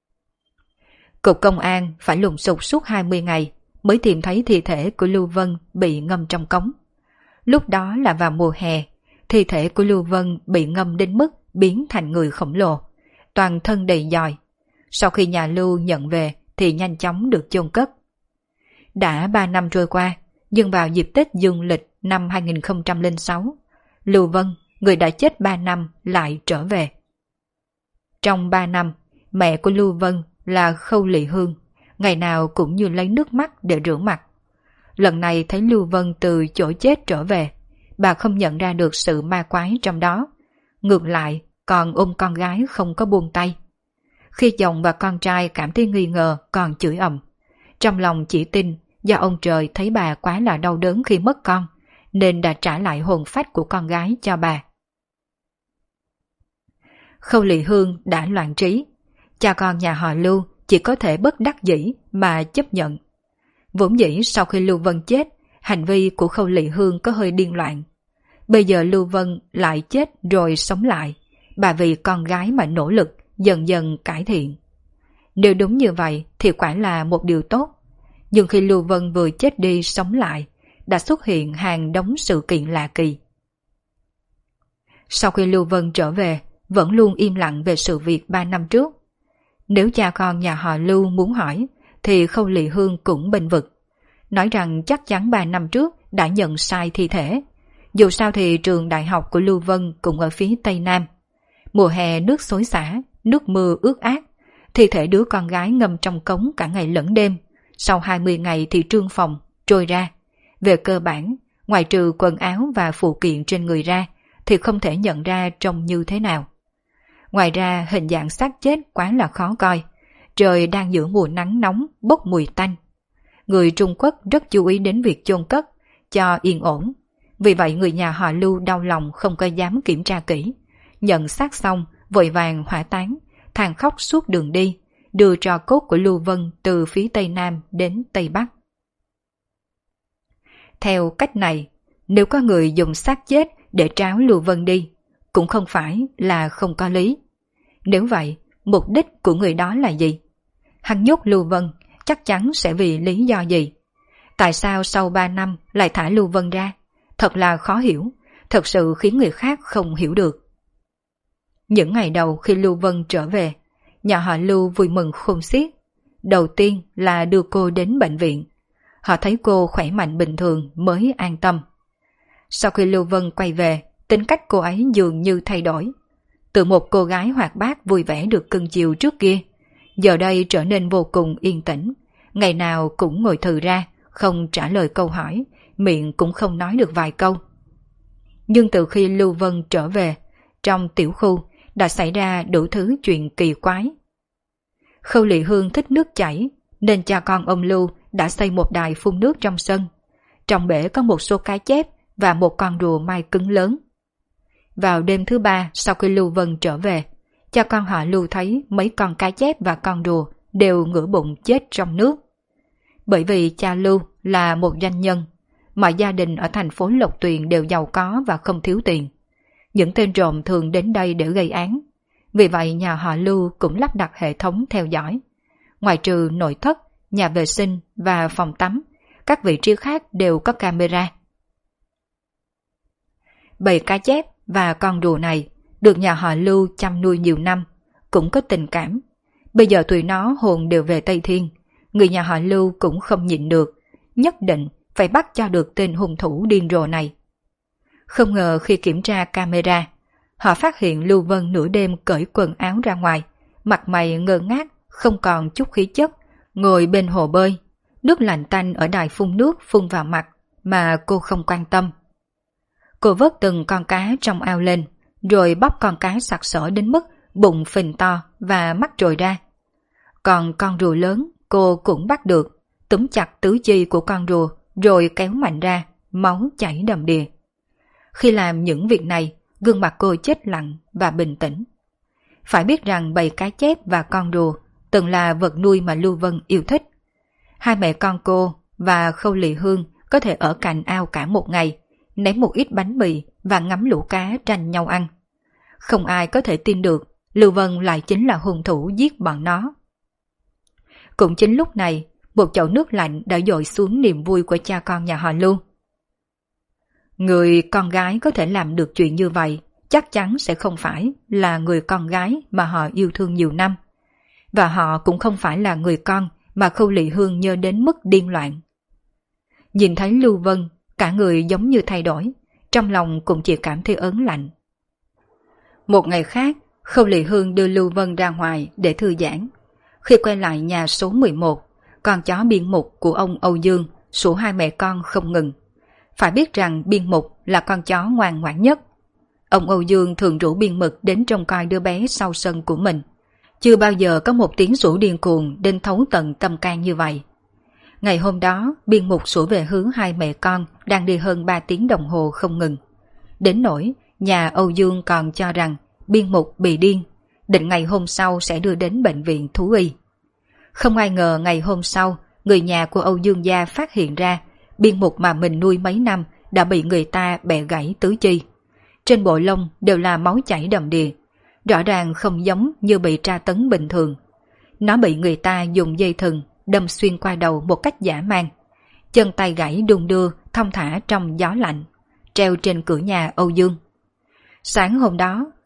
Cục công an phải lùng sục suốt 20 ngày mới tìm thấy thi thể của Lưu Vân bị ngâm trong cống. Lúc đó là vào mùa hè, thi thể của Lưu Vân bị ngâm đến mức biến thành người khổng lồ, toàn thân đầy giòi. Sau khi nhà Lưu nhận về thì nhanh chóng được chôn cất. Đã 3 năm trôi qua, nhưng vào dịp Tết Dương lịch năm 2006, Lưu Vân, người đã chết 3 năm lại trở về. Trong 3 năm, mẹ của Lưu Vân là Khâu Lị Hương, ngày nào cũng như lấy nước mắt để rửa mặt. Lần này thấy Lưu Vân từ chỗ chết trở về, bà không nhận ra được sự ma quái trong đó. Ngược lại, còn ôm con gái không có buông tay. Khi chồng và con trai cảm thấy nghi ngờ còn chửi ầm. Trong lòng chỉ tin do ông trời thấy bà quá là đau đớn khi mất con, nên đã trả lại hồn phách của con gái cho bà. Khâu Lị Hương đã loạn trí. Cha con nhà họ Lưu chỉ có thể bất đắc dĩ mà chấp nhận. Vốn dĩ sau khi Lưu Vân chết, hành vi của Khâu Lị Hương có hơi điên loạn. Bây giờ Lưu Vân lại chết rồi sống lại, bà vì con gái mà nỗ lực dần dần cải thiện. Nếu đúng như vậy thì quả là một điều tốt. Nhưng khi Lưu Vân vừa chết đi sống lại, đã xuất hiện hàng đống sự kiện lạ kỳ. Sau khi Lưu Vân trở về, vẫn luôn im lặng về sự việc 3 năm trước. Nếu cha con nhà họ Lưu muốn hỏi, thì Khâu Lị Hương cũng bênh vực, nói rằng chắc chắn 3 năm trước đã nhận sai thi thể. Dù sao thì trường đại học của Lưu Vân cũng ở phía Tây Nam. Mùa hè nước xối xả, nước mưa ướt át, thi thể đứa con gái ngâm trong cống cả ngày lẫn đêm. Sau 20 ngày thì trương phòng, trôi ra. Về cơ bản, ngoài trừ quần áo và phụ kiện trên người ra, thì không thể nhận ra trông như thế nào. Ngoài ra hình dạng xác chết quá là khó coi. Trời đang giữa mùa nắng nóng, bốc mùi tanh. Người Trung Quốc rất chú ý đến việc chôn cất, cho yên ổn. Vì vậy người nhà họ Lưu đau lòng không có dám kiểm tra kỹ. Nhận xác xong, vội vàng hỏa táng, than khóc suốt đường đi, đưa tro cốt của Lưu Vân từ phía Tây Nam đến Tây Bắc. Theo cách này, nếu có người dùng xác chết để tráo Lưu Vân đi, cũng không phải là không có lý. Nếu vậy, mục đích của người đó là gì? Hắn nhốt Lưu Vân chắc chắn sẽ vì lý do gì? Tại sao sau 3 năm lại thả Lưu Vân ra? Thật là khó hiểu, thật sự khiến người khác không hiểu được. Những ngày đầu khi Lưu Vân trở về, nhà họ Lưu vui mừng khôn xiết. Đầu tiên là đưa cô đến bệnh viện. Họ thấy cô khỏe mạnh bình thường mới an tâm. Sau khi Lưu Vân quay về, tính cách cô ấy dường như thay đổi. Từ một cô gái hoạt bát vui vẻ được cưng chiều trước kia, giờ đây trở nên vô cùng yên tĩnh. Ngày nào cũng ngồi thừ ra, không trả lời câu hỏi, miệng cũng không nói được vài câu. Nhưng từ khi Lưu Vân trở về, trong tiểu khu đã xảy ra đủ thứ chuyện kỳ quái. Khâu Lị Hương thích nước chảy, nên cha con ông Lưu đã xây một đài phun nước trong sân. Trong bể có một số cá chép và một con rùa mai cứng lớn. Vào đêm thứ 3 sau khi Lưu Vân trở về, cha con họ Lưu thấy mấy con cá chép và con rùa đều ngửa bụng chết trong nước. Bởi vì cha Lưu là một doanh nhân, mọi gia đình ở thành phố Lộc Tuyền đều giàu có và không thiếu tiền. Những tên trộm thường đến đây để gây án. Vì vậy nhà họ Lưu cũng lắp đặt hệ thống theo dõi. Ngoài trừ nội thất, nhà vệ sinh và phòng tắm, các vị trí khác đều có camera. Bầy cá chép và con rùa này được nhà họ Lưu chăm nuôi nhiều năm, cũng có tình cảm. Bây giờ tụi nó hồn đều về Tây Thiên, người nhà họ Lưu cũng không nhịn được, nhất định phải bắt cho được tên hung thủ điên rồ này. Không ngờ khi kiểm tra camera, họ phát hiện Lưu Vân nửa đêm cởi quần áo ra ngoài, mặt mày ngơ ngác, không còn chút khí chất, ngồi bên hồ bơi, nước lạnh tanh ở đài phun nước phun vào mặt mà cô không quan tâm. Cô vớt từng con cá trong ao lên, rồi bóc con cá sặc sỡ đến mức bụng phình to và mắt trồi ra. Còn con rùa lớn cô cũng bắt được, túm chặt tứ chi của con rùa rồi kéo mạnh ra, máu chảy đầm đìa. Khi làm những việc này, gương mặt cô chết lặng và bình tĩnh. Phải biết rằng bầy cá chép và con rùa từng là vật nuôi mà Lưu Vân yêu thích. Hai mẹ con cô và Khâu Lị Hương có thể ở cạnh ao cả một ngày, ném một ít bánh mì và ngắm lũ cá tranh nhau ăn. Không ai có thể tin được Lưu Vân lại chính là hung thủ giết bọn nó. Cũng chính lúc này, một chậu nước lạnh đã dội xuống niềm vui của cha con nhà họ Lưu. Người con gái có thể làm được chuyện như vậy chắc chắn sẽ không phải là người con gái mà họ yêu thương nhiều năm. Và họ cũng không phải là người con mà Khâu Lị Hương nhớ đến mức điên loạn. Nhìn thấy Lưu Vân, cả người giống như thay đổi, trong lòng cũng chỉ cảm thấy ớn lạnh. Một ngày khác, Khâu Lị Hương đưa Lưu Vân ra ngoài để thư giãn. Khi quay lại nhà số 11, con chó biên mục của ông Âu Dương sủa hai mẹ con không ngừng. Phải biết rằng biên mục là con chó ngoan ngoãn nhất. Ông Âu Dương thường rủ biên mục đến trông coi đứa bé sau sân của mình. Chưa bao giờ có một tiếng sủa điên cuồng đến thấu tận tâm can như vậy. Ngày hôm đó, biên mục sủa về hướng hai mẹ con đang đi hơn 3 tiếng đồng hồ không ngừng. Đến nỗi, nhà Âu Dương còn cho rằng biên mục bị điên, định ngày hôm sau sẽ đưa đến bệnh viện thú y. Không ai ngờ ngày hôm sau, người nhà của Âu Dương gia phát hiện ra biên mục mà mình nuôi mấy năm đã bị người ta bẻ gãy tứ chi. Trên bộ lông đều là máu chảy đầm đìa, rõ ràng không giống như bị tra tấn bình thường. Nó bị người ta dùng dây thừng đâm xuyên qua đầu một cách dã man. Chân tay gãy đung đưa thong thả trong gió lạnh, treo trên cửa nhà Âu Dương. Sáng hôm đó,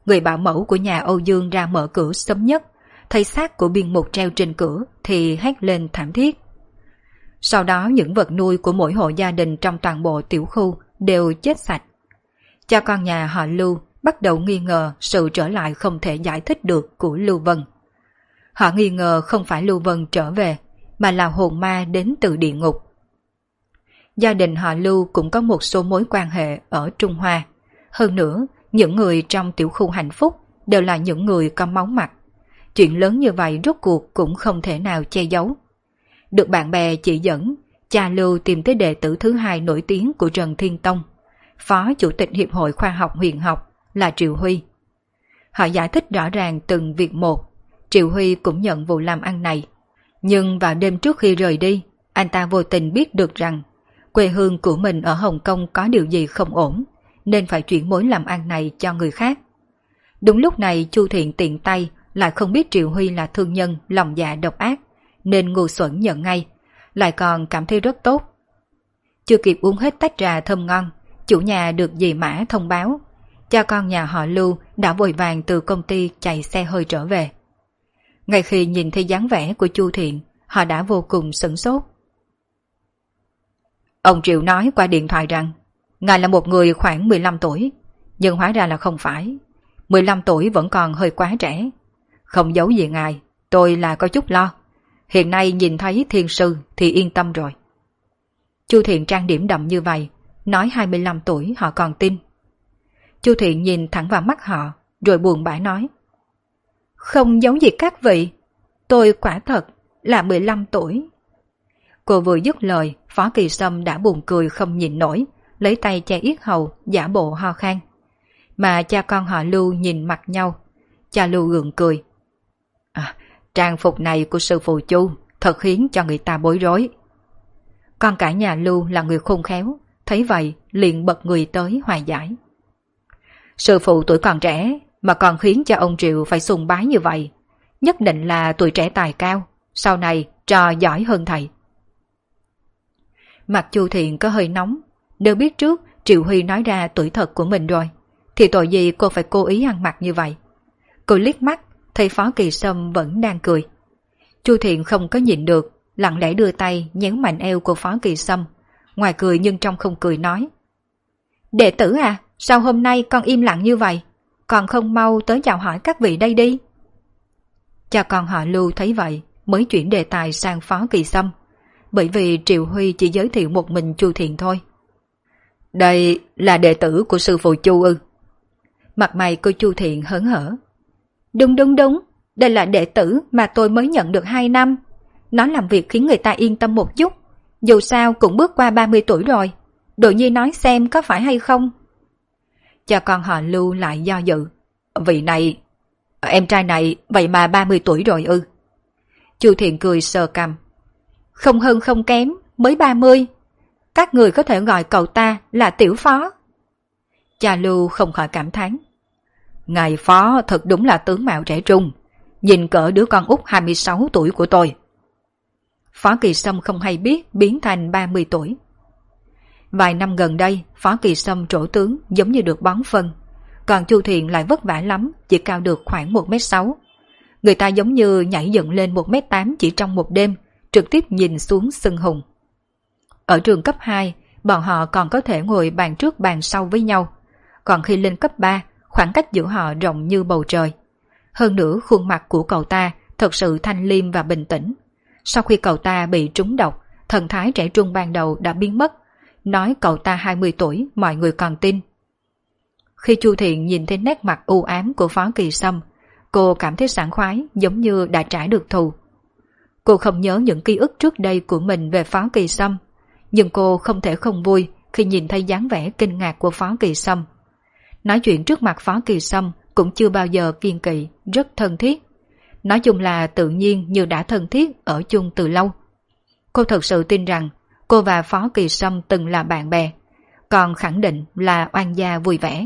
người bảo mẫu của nhà Âu Dương ra mở cửa sớm nhất, thấy xác của biên mục treo trên cửa thì hét lên thảm thiết. Sau đó những vật nuôi của mỗi hộ gia đình trong toàn bộ tiểu khu đều chết sạch. Cha con nhà họ Lưu bắt đầu nghi ngờ sự trở lại không thể giải thích được của Lưu Vân. Họ nghi ngờ không phải Lưu Vân trở về, mà là hồn ma đến từ địa ngục. Gia đình họ Lưu cũng có một số mối quan hệ ở Trung Hoa. Hơn nữa, những người trong tiểu khu hạnh phúc đều là những người có máu mặt. Chuyện lớn như vậy rốt cuộc cũng không thể nào che giấu. Được bạn bè chỉ dẫn, cha Lưu tìm tới đệ tử thứ hai nổi tiếng của Trần Thiên Tông, phó chủ tịch Hiệp hội Khoa học Huyền học là Triệu Huy. Họ giải thích rõ ràng từng việc một. Triệu Huy cũng nhận vụ làm ăn này. Nhưng vào đêm trước khi rời đi, anh ta vô tình biết được rằng quê hương của mình ở Hồng Kông có điều gì không ổn, nên phải chuyển mối làm ăn này cho người khác. Đúng lúc này Chu Thiện tiện tay lại không biết Triệu Huy là thương nhân lòng dạ độc ác, nên ngu xuẩn nhận ngay, lại còn cảm thấy rất tốt. Chưa kịp uống hết tách trà thơm ngon, chủ nhà được dì Mã thông báo, cha con nhà họ Lưu đã vội vàng từ công ty chạy xe hơi trở về. Ngay khi nhìn thấy dáng vẻ của Chu Thiện, họ đã vô cùng sửng sốt. Ông Triệu nói qua điện thoại rằng ngài là một người khoảng 15 tuổi, nhưng hóa ra là không phải. 15 tuổi vẫn còn hơi quá trẻ. Không giấu gì ngài, tôi là có chút lo. Hiện nay nhìn thấy thiên sư thì yên tâm rồi. Chu Thiện trang điểm đậm như vậy, nói 25 tuổi họ còn tin. Chu Thiện nhìn thẳng vào mắt họ, rồi buồn bã nói. Không giống gì các vị, tôi quả thật là 15 tuổi. Cô vừa dứt lời, Phó Kỳ Sâm đã buồn cười không nhịn nổi, lấy tay che yết hầu, giả bộ ho khan. Mà cha con họ Lưu nhìn mặt nhau. Cha Lưu gượng cười. Trang phục này của sư phụ Chu thật khiến cho người ta bối rối. Con cả nhà Lưu là người khôn khéo, thấy vậy liền bật người tới hòa giải. Sư phụ tuổi còn trẻ mà còn khiến cho ông Triệu phải sùng bái như vậy, nhất định là tuổi trẻ tài cao, sau này trò giỏi hơn thầy. Mặt Chu Thiện có hơi nóng, nếu biết trước Triệu Huy nói ra tuổi thật của mình rồi, thì tội gì cô phải cố ý ăn mặc như vậy. Cô liếc mắt, thấy Phó Kỳ Sâm vẫn đang cười. Chu Thiện không có nhịn được, lặng lẽ đưa tay nhéo mạnh eo của Phó Kỳ Sâm, ngoài cười nhưng trong không cười nói. Đệ tử à, sao hôm nay con im lặng như vậy, còn không mau tới chào hỏi các vị đây đi. Cha con họ Lưu thấy vậy mới chuyển đề tài sang Phó Kỳ Sâm, bởi vì Triệu Huy chỉ giới thiệu một mình Chu Thiện thôi. Đây là đệ tử của sư phụ Chu ư? Mặt mày của Chu Thiện hớn hở. Đúng, đây là đệ tử mà tôi mới nhận được 2 năm. Nó làm việc khiến người ta yên tâm một chút, dù sao cũng bước qua 30 tuổi rồi. Đội Nhi nói xem có phải hay không. Cha con họ Lưu lại do dự. Vị này, em trai này vậy mà 30 tuổi rồi ư? Chu Thiện cười sờ cằm. Không hơn không kém, mới 30. Các người có thể gọi cậu ta là tiểu Phó. Cha Lưu không khỏi cảm thán. Ngài Phó thật đúng là tướng mạo trẻ trung, nhìn cỡ đứa con út 26 tuổi của tôi. Phó Kỳ Sâm không hay biết biến thành 30 tuổi. Vài năm gần đây, Phó Kỳ Sâm trổ tướng giống như được bón phân, còn Chu Thiện lại vất vả lắm, chỉ cao được khoảng 1m6. Người ta giống như nhảy dựng lên 1m8 chỉ trong một đêm, trực tiếp nhìn xuống xưng hùng. Ở trường cấp 2, bọn họ còn có thể ngồi bàn trước bàn sau với nhau, còn khi lên cấp 3, khoảng cách giữa họ rộng như bầu trời. Hơn nữa khuôn mặt của cậu ta thật sự thanh liêm và bình tĩnh. Sau khi cậu ta bị trúng độc, thần thái trẻ trung ban đầu đã biến mất. Nói cậu ta 20 tuổi, mọi người còn tin. Khi Chu Thiện nhìn thấy nét mặt u ám của Phó Kỳ Sâm, cô cảm thấy sảng khoái giống như đã trả được thù. Cô không nhớ những ký ức trước đây của mình về Phó Kỳ Sâm, nhưng cô không thể không vui khi nhìn thấy dáng vẻ kinh ngạc của Phó Kỳ Sâm. Nói chuyện trước mặt Phó Kỳ Sâm cũng chưa bao giờ kiêng kỵ, rất thân thiết. Nói chung là tự nhiên như đã thân thiết ở chung từ lâu. Cô thật sự tin rằng cô và Phó Kỳ Sâm từng là bạn bè, còn khẳng định là oan gia vui vẻ.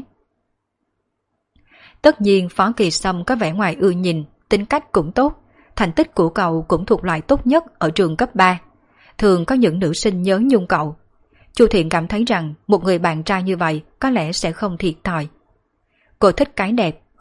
Tất nhiên Phó Kỳ Sâm có vẻ ngoài ưa nhìn, tính cách cũng tốt, thành tích của cậu cũng thuộc loại tốt nhất ở trường cấp 3. Thường có những nữ sinh nhớ nhung cậu. Chu Thiện cảm thấy rằng một người bạn trai như vậy có lẽ sẽ không thiệt thòi. Cô thích cái đẹp,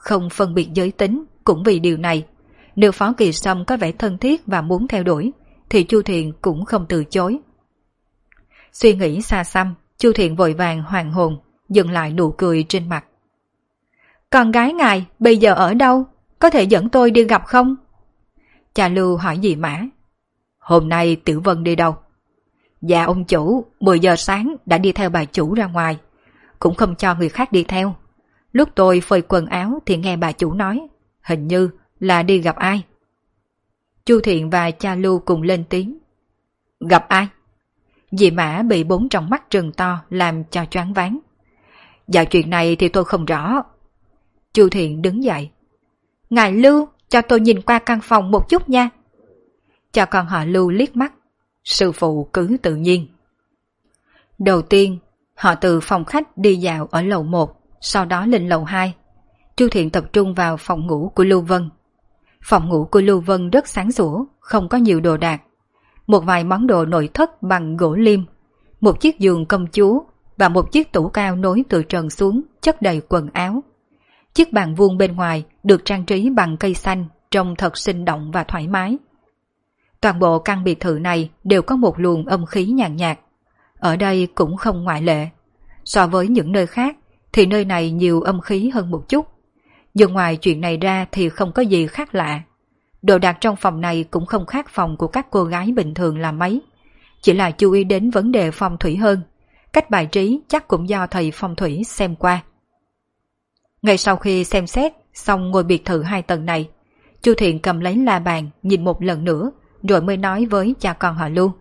không phân biệt giới tính cũng vì điều này. Nếu Phó Kỳ Sâm có vẻ thân thiết và muốn theo đuổi, thì Chu Thiện cũng không từ chối. Suy nghĩ xa xăm, Chu Thiện vội vàng hoàn hồn, dừng lại nụ cười trên mặt. Con gái ngài bây giờ ở đâu? Có thể dẫn tôi đi gặp không? Cha Lưu hỏi dì Mã. Hôm nay Tiểu Vân đi đâu? Dạ ông chủ, 10 giờ sáng đã đi theo bà chủ ra ngoài, cũng không cho người khác đi theo. Lúc tôi phơi quần áo thì nghe bà chủ nói, hình như là đi gặp ai. Chu Thiện và cha Lưu cùng lên tiếng. Gặp ai? Dì Mã bị 4 tròng mắt trừng to làm cho choáng váng. Dạ chuyện này thì tôi không rõ. Chu Thiện đứng dậy. Ngài Lưu, cho tôi nhìn qua căn phòng một chút nha. Cho con họ Lưu liếc mắt. Sư phụ cứ tự nhiên. Đầu tiên, họ từ phòng khách đi dạo ở lầu 1, sau đó lên lầu 2. Chu Thiện tập trung vào phòng ngủ của Lưu Vân. Phòng ngủ của Lưu Vân rất sáng sủa, không có nhiều đồ đạc. Một vài món đồ nội thất bằng gỗ liêm, một chiếc giường công chúa và một chiếc tủ cao nối từ trần xuống chất đầy quần áo. Chiếc bàn vuông bên ngoài được trang trí bằng cây xanh, trông thật sinh động và thoải mái. Toàn bộ căn biệt thự này đều có một luồng âm khí nhàn nhạt. Ở đây cũng không ngoại lệ. So với những nơi khác thì nơi này nhiều âm khí hơn một chút. Nhưng ngoài chuyện này ra thì không có gì khác lạ. Đồ đạc trong phòng này cũng không khác phòng của các cô gái bình thường là mấy. Chỉ là chú ý đến vấn đề phong thủy hơn. Cách bài trí chắc cũng do thầy phong thủy xem qua. Ngay sau khi xem xét xong ngôi biệt thự 2 tầng này, Chu Thiện cầm lấy la bàn nhìn một lần nữa rồi mới nói với cha con họ Lưu.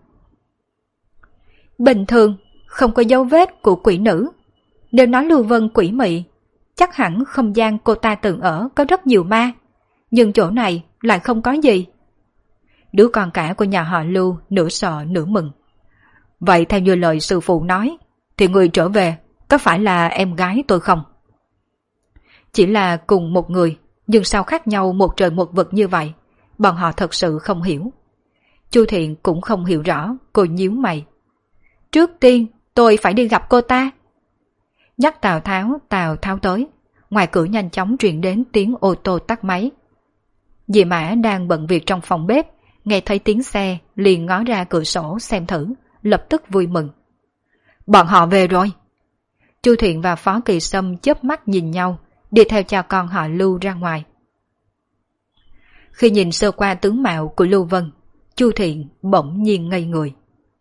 Bình thường không có dấu vết của quỷ nữ. Nếu nói Lưu Vân quỷ mị, chắc hẳn không gian cô ta từng ở có rất nhiều ma. Nhưng chỗ này lại không có gì. Đứa con cả của nhà họ Lưu nửa sợ nửa mừng. Vậy theo như lời sư phụ nói, thì người trở về có phải là em gái tôi không? Chỉ là cùng một người, nhưng sao khác nhau một trời một vực như vậy, bọn họ thật sự không hiểu. Chu Thiện cũng không hiểu rõ, cô nhíu mày. Trước tiên tôi phải đi gặp cô ta. Nhắc Tào Tháo tới. Ngoài cửa nhanh chóng truyền đến tiếng ô tô tắt máy. Dì Mã đang bận việc trong phòng bếp, nghe thấy tiếng xe liền ngó ra cửa sổ xem thử, lập tức vui mừng. Bọn họ về rồi. Chu Thiện và Phó Kỳ Sâm chớp mắt nhìn nhau, đi theo cha con họ Lưu ra ngoài. Khi nhìn sơ qua tướng mạo của Lưu Vân, Chu Thiện bỗng nhiên ngây người.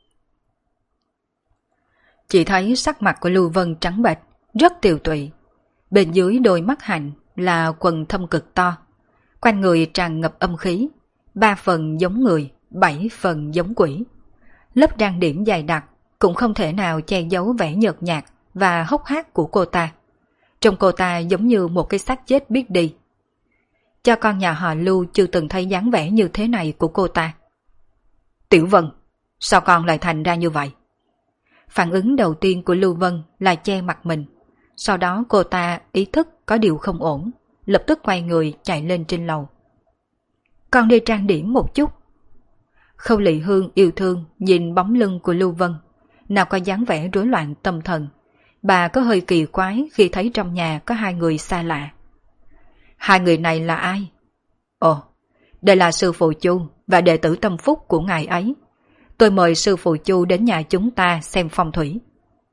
Chỉ thấy sắc mặt của Lưu Vân trắng bệch, rất tiều tụy. Bên dưới đôi mắt hạnh là quầng thâm cực to. Quanh người tràn ngập âm khí, 3 phần giống người, 7 phần giống quỷ. Lớp trang điểm dày đặc cũng không thể nào che giấu vẻ nhợt nhạt và hốc hác của cô ta. Trông cô ta giống như một cái xác chết biết đi. Cho con nhà họ Lưu chưa từng thấy dáng vẻ như thế này của cô ta. Tiểu Vân, sao con lại thành ra như vậy? Phản ứng đầu tiên của Lưu Vân là che mặt mình. Sau đó cô ta ý thức có điều không ổn, lập tức quay người chạy lên trên lầu. Con đi trang điểm một chút. Khâu Lị Hương yêu thương nhìn bóng lưng của Lưu Vân, nào có dáng vẻ rối loạn tâm thần. Bà có hơi kỳ quái khi thấy trong nhà có 2 người xa lạ. 2 người này là ai? Ồ, đây là sư phụ Chu và đệ tử tâm phúc của ngài ấy. Tôi mời sư phụ Chu đến nhà chúng ta xem phong thủy.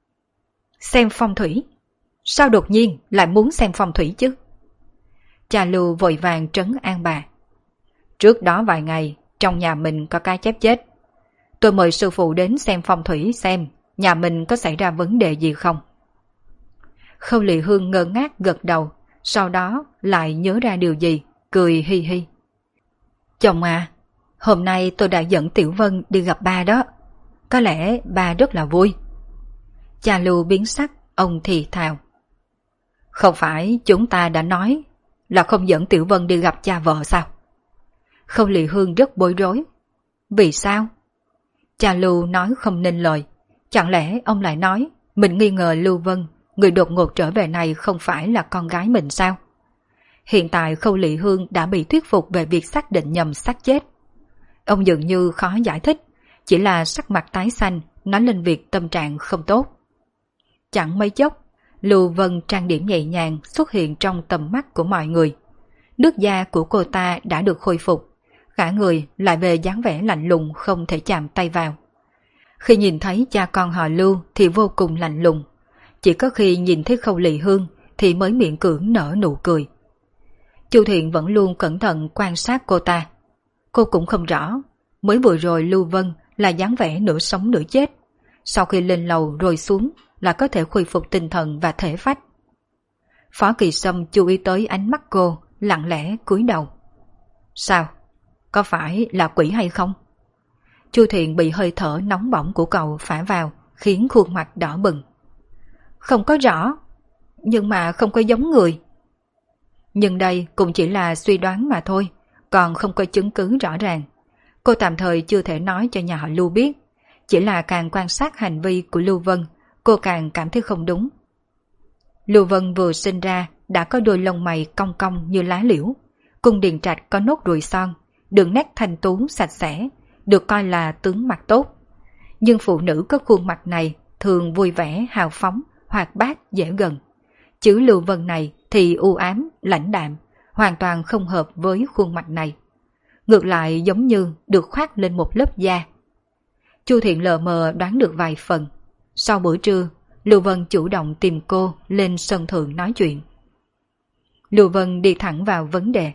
Xem phong thủy? Sao đột nhiên lại muốn xem phong thủy chứ? Cha Lưu vội vàng trấn an bà. Trước đó vài ngày, trong nhà mình có cá chép chết. Tôi mời sư phụ đến xem phong thủy xem nhà mình có xảy ra vấn đề gì không. Khâu Lị Hương ngơ ngác gật đầu, sau đó lại nhớ ra điều gì, cười hi hi. Chồng à, hôm nay tôi đã dẫn Tiểu Vân đi gặp ba đó. Có lẽ ba rất là vui. Cha Lưu biến sắc, ông thì thào. Không phải chúng ta đã nói là không dẫn Tiểu Vân đi gặp cha vợ sao? Khâu Lị Hương rất bối rối. Vì sao? Cha Lưu nói không nên lời. Chẳng lẽ ông lại nói mình nghi ngờ Lưu Vân, người đột ngột trở về này không phải là con gái mình sao? Hiện tại Khâu Lị Hương đã bị thuyết phục về việc xác định nhầm xác chết. Ông dường như khó giải thích, chỉ là sắc mặt tái xanh nói lên việc tâm trạng không tốt. Chẳng mấy chốc, Lưu Vân trang điểm nhẹ nhàng xuất hiện trong tầm mắt của mọi người. Nước da của cô ta đã được khôi phục, cả người lại về dáng vẻ lạnh lùng không thể chạm tay vào. Khi nhìn thấy cha con họ Lưu thì vô cùng lạnh lùng, chỉ có khi nhìn thấy Khâu Lị Hương thì mới miễn cưỡng nở nụ cười. Chu Thiện vẫn luôn cẩn thận quan sát cô ta. Cô cũng không rõ, mới vừa rồi Lưu Vân là dáng vẻ nửa sống nửa chết, sau khi lên lầu rồi xuống là có thể khôi phục tinh thần và thể phách. Phó Kỳ Sâm chú ý tới ánh mắt cô, lặng lẽ cúi đầu. Sao? Có phải là quỷ hay không? Chu Thiện bị hơi thở nóng bỏng của cậu phả vào, khiến khuôn mặt đỏ bừng. Không có rõ, nhưng mà không có giống người. Nhưng đây cũng chỉ là suy đoán mà thôi, còn không có chứng cứ rõ ràng. Cô tạm thời chưa thể nói cho nhà họ Lưu biết, chỉ là càng quan sát hành vi của Lưu Vân, cô càng cảm thấy không đúng. Lưu Vân vừa sinh ra đã có đôi lông mày cong cong như lá liễu, cung điền trạch có nốt ruồi son, đường nét thanh tú sạch sẽ, được coi là tướng mặt tốt. Nhưng phụ nữ có khuôn mặt này thường vui vẻ, hào phóng, hoạt bát, dễ gần. Chứ Lưu Vân này thì u ám, lãnh đạm, hoàn toàn không hợp với khuôn mặt này. Ngược lại giống như được khoác lên một lớp da. Chu Thiện lờ mờ đoán được vài phần. Sau bữa trưa, Lưu Vân chủ động tìm cô lên sân thượng nói chuyện. Lưu Vân đi thẳng vào vấn đề.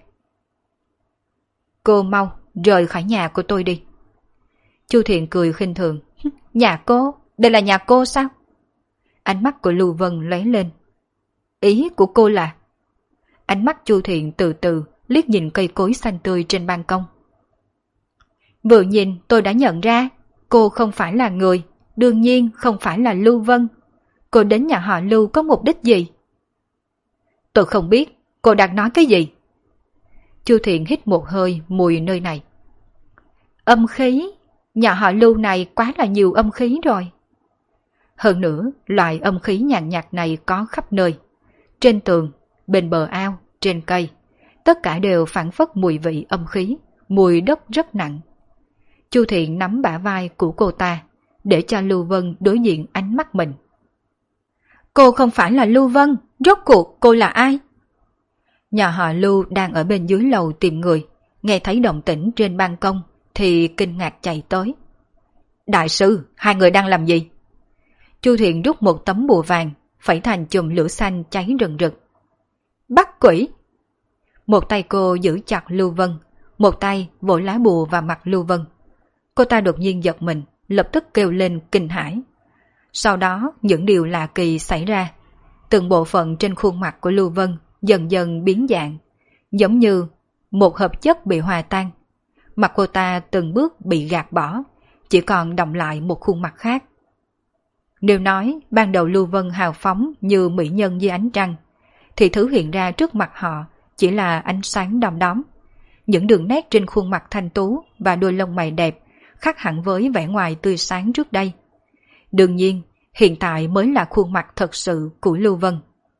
Cô mau rời khỏi nhà của tôi đi. Chu Thiện cười khinh thường. Nhà cô? Đây là nhà cô sao? Ánh mắt của Lưu Vân lóe lên. Ý của cô là? Ánh mắt Chu Thiện từ từ liếc nhìn cây cối xanh tươi trên ban công. Vừa nhìn tôi đã nhận ra cô không phải là người, đương nhiên không phải là Lưu Vân. Cô đến nhà họ Lưu có mục đích gì? Tôi không biết, cô đang nói cái gì? Chu Thiện hít một hơi mùi nơi này. Âm khí, nhà họ Lưu này quá là nhiều âm khí rồi. Hơn nữa, loại âm khí nhàn nhạt này có khắp nơi. Trên tường, bên bờ ao, trên cây, tất cả đều phảng phất mùi vị âm khí, mùi đất rất nặng. Chu Thiện nắm bả vai của cô ta, để cho Lưu Vân đối diện ánh mắt mình. Cô không phải là Lưu Vân, rốt cuộc cô là ai? Nhà họ Lưu đang ở bên dưới lầu tìm người, nghe thấy động tĩnh trên ban công thì kinh ngạc chạy tới. Đại sư, hai người đang làm gì? Chu Thiện rút một tấm bùa vàng, phẩy thành chùm lửa xanh cháy rừng rực. Bắt quỷ! Một tay cô giữ chặt Lưu Vân, một tay vỗ lá bùa vào mặt Lưu Vân. Cô ta đột nhiên giật mình, lập tức kêu lên kinh hãi. Sau đó những điều lạ kỳ xảy ra. Từng bộ phận trên khuôn mặt của Lưu Vân dần dần biến dạng, giống như một hợp chất bị hòa tan. Mặt cô ta từng bước bị gạt bỏ, chỉ còn đọng lại một khuôn mặt khác. Nếu nói ban đầu Lưu Vân hào phóng như mỹ nhân dưới ánh trăng, thì thứ hiện ra trước mặt họ chỉ là ánh sáng đom đóm. Những đường nét trên khuôn mặt thanh tú và đôi lông mày đẹp khác hẳn với vẻ ngoài tươi sáng trước đây. Đương nhiên, hiện tại mới là khuôn mặt thật sự của Lưu Vân.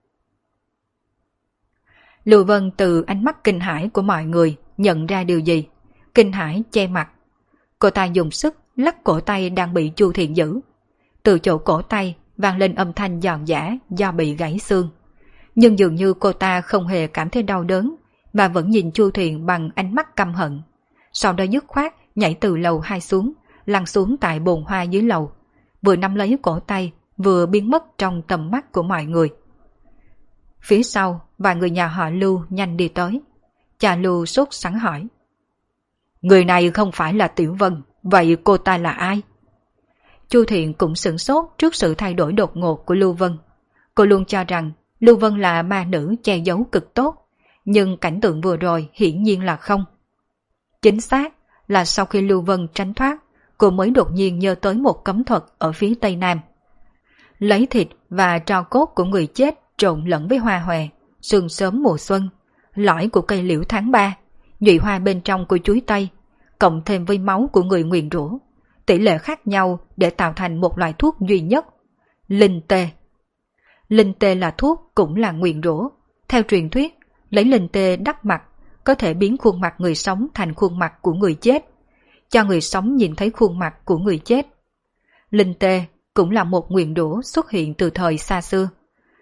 Lưu Vân từ ánh mắt kinh hãi của mọi người nhận ra điều gì, kinh hãi che mặt. Cô ta dùng sức lắc cổ tay đang bị Chu Thiện giữ. Từ chỗ cổ tay vang lên âm thanh giòn giã do bị gãy xương. Nhưng dường như cô ta không hề cảm thấy đau đớn, mà vẫn nhìn Chu Thiện bằng ánh mắt căm hận. Sau đó dứt khoát nhảy từ lầu 2 xuống, lăn xuống tại bồn hoa dưới lầu, vừa nắm lấy cổ tay, vừa biến mất trong tầm mắt của mọi người. Phía sau, vài người nhà họ Lưu nhanh đi tới. Cha Lưu sốt sắng hỏi. Người này không phải là Tiểu Vân, vậy cô ta là ai? Chu Thiện cũng sửng sốt trước sự thay đổi đột ngột của Lưu Vân. Cô luôn cho rằng Lưu Vân là ma nữ che giấu cực tốt, nhưng cảnh tượng vừa rồi hiển nhiên là không. Chính xác là sau khi Lưu Vân tránh thoát, cô mới đột nhiên nhớ tới một cấm thuật ở phía tây nam. Lấy thịt và tro cốt của người chết trộn lẫn với hoa hòe, sương sớm mùa xuân, lõi của cây liễu tháng 3, nhụy hoa bên trong của chuối tây, cộng thêm với máu của người nguyền rủa, tỷ lệ khác nhau để tạo thành một loại thuốc duy nhất, linh tê. Linh tê là thuốc cũng là nguyền rủa. Theo truyền thuyết, lấy linh tê đắp mặt có thể biến khuôn mặt người sống thành khuôn mặt của người chết, cho người sống nhìn thấy khuôn mặt của người chết. Linh tê cũng là một nguyền rủa xuất hiện từ thời xa xưa.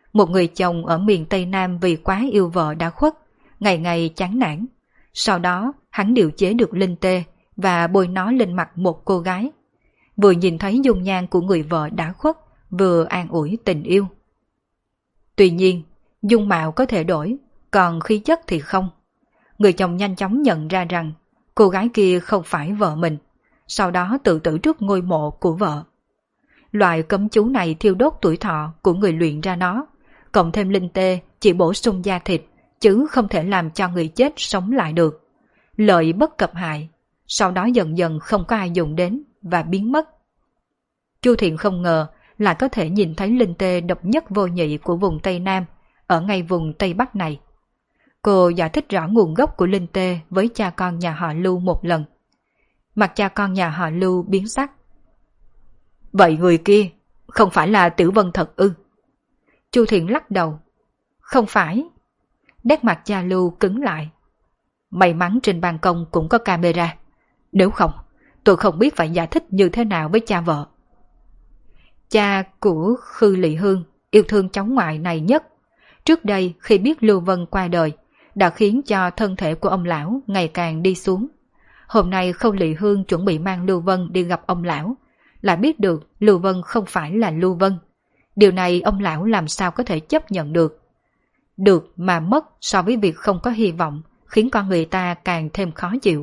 Một người chồng ở miền Tây Nam vì quá yêu vợ đã khuất, ngày ngày chán nản. Sau đó hắn điều chế được linh tê và bôi nó lên mặt một cô gái. Vừa nhìn thấy dung nhan của người vợ đã khuất, vừa an ủi tình yêu. Tuy nhiên, dung mạo có thể đổi, còn khí chất thì không. Người chồng nhanh chóng nhận ra rằng cô gái kia không phải vợ mình, sau đó tự tử trước ngôi mộ của vợ. Loại cấm chú này thiêu đốt tuổi thọ của người luyện ra nó, cộng thêm linh tê chỉ bổ sung da thịt, chứ không thể làm cho người chết sống lại được. Lợi bất cập hại, sau đó dần dần không có ai dùng đến và biến mất. Chu Thiện không ngờ lại có thể nhìn thấy linh tê độc nhất vô nhị của vùng Tây Nam, ở ngay vùng Tây Bắc này. Cô giải thích rõ nguồn gốc của linh tê với cha con nhà họ Lưu một lần. Mặt cha con nhà họ Lưu biến sắc. Vậy người kia không phải là Tiểu Vân thật ư? Chu Thiện lắc đầu. Không phải. Nét mặt cha Lưu cứng lại. May mắn trên ban công cũng có camera. Nếu không, tôi không biết phải giải thích như thế nào với cha vợ. Cha của Khư Lị Hương yêu thương cháu ngoại này nhất. Trước đây khi biết Lưu Vân qua đời, đã khiến cho thân thể của ông lão ngày càng đi xuống. Hôm nay Khâu Lị Hương chuẩn bị mang Lưu Vân đi gặp ông lão, lại biết được Lưu Vân không phải là Lưu Vân. Điều này ông lão làm sao có thể chấp nhận được. Được mà mất so với việc không có hy vọng, khiến con người ta càng thêm khó chịu.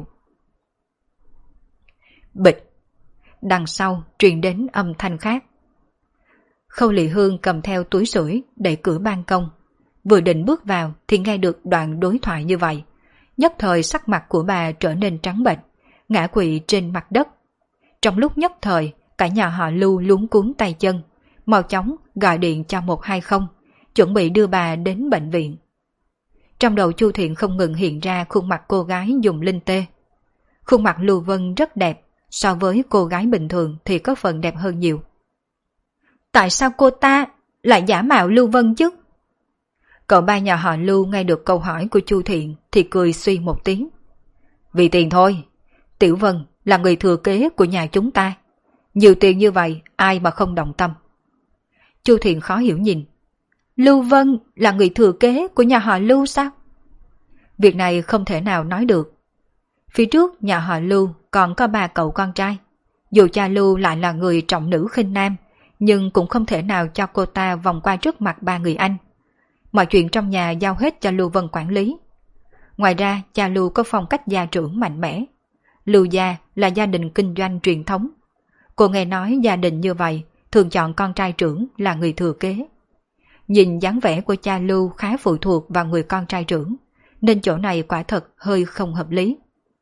Bịch! Đằng sau truyền đến âm thanh khác. Khâu Lị Hương cầm theo túi sưởi đẩy cửa ban công. Vừa định bước vào thì nghe được đoạn đối thoại như vậy. Nhất thời sắc mặt của bà trở nên trắng bệch, ngã quỵ trên mặt đất. Trong lúc nhất thời, cả nhà họ Lưu luống cuống tay chân, mau chóng gọi điện cho 120, chuẩn bị đưa bà đến bệnh viện. Trong đầu Chu Thiện không ngừng hiện ra khuôn mặt cô gái dùng linh tê. Khuôn mặt Lưu Vân rất đẹp, so với cô gái bình thường thì có phần đẹp hơn nhiều. Tại sao cô ta lại giả mạo Lưu Vân chứ? Cậu ba nhà họ Lưu nghe được câu hỏi của Chu Thiện thì cười suy một tiếng. Vì tiền thôi, Tiểu Vân là người thừa kế của nhà chúng ta. Nhiều tiền như vậy ai mà không động tâm. Chu Thiện khó hiểu nhìn. Lưu Vân là người thừa kế của nhà họ Lưu sao? Việc này không thể nào nói được. Phía trước nhà họ Lưu còn có 3 cậu con trai. Dù cha Lưu lại là người trọng nữ khinh nam, nhưng cũng không thể nào cho cô ta vòng qua trước mặt 3 người anh. Mọi chuyện trong nhà giao hết cho Lưu Vân quản lý. Ngoài ra, cha Lưu có phong cách gia trưởng mạnh mẽ. Lưu gia là gia đình kinh doanh truyền thống. Cô nghe nói gia đình như vậy thường chọn con trai trưởng là người thừa kế. Nhìn dáng vẻ của cha Lưu khá phụ thuộc vào người con trai trưởng, nên chỗ này quả thật hơi không hợp lý.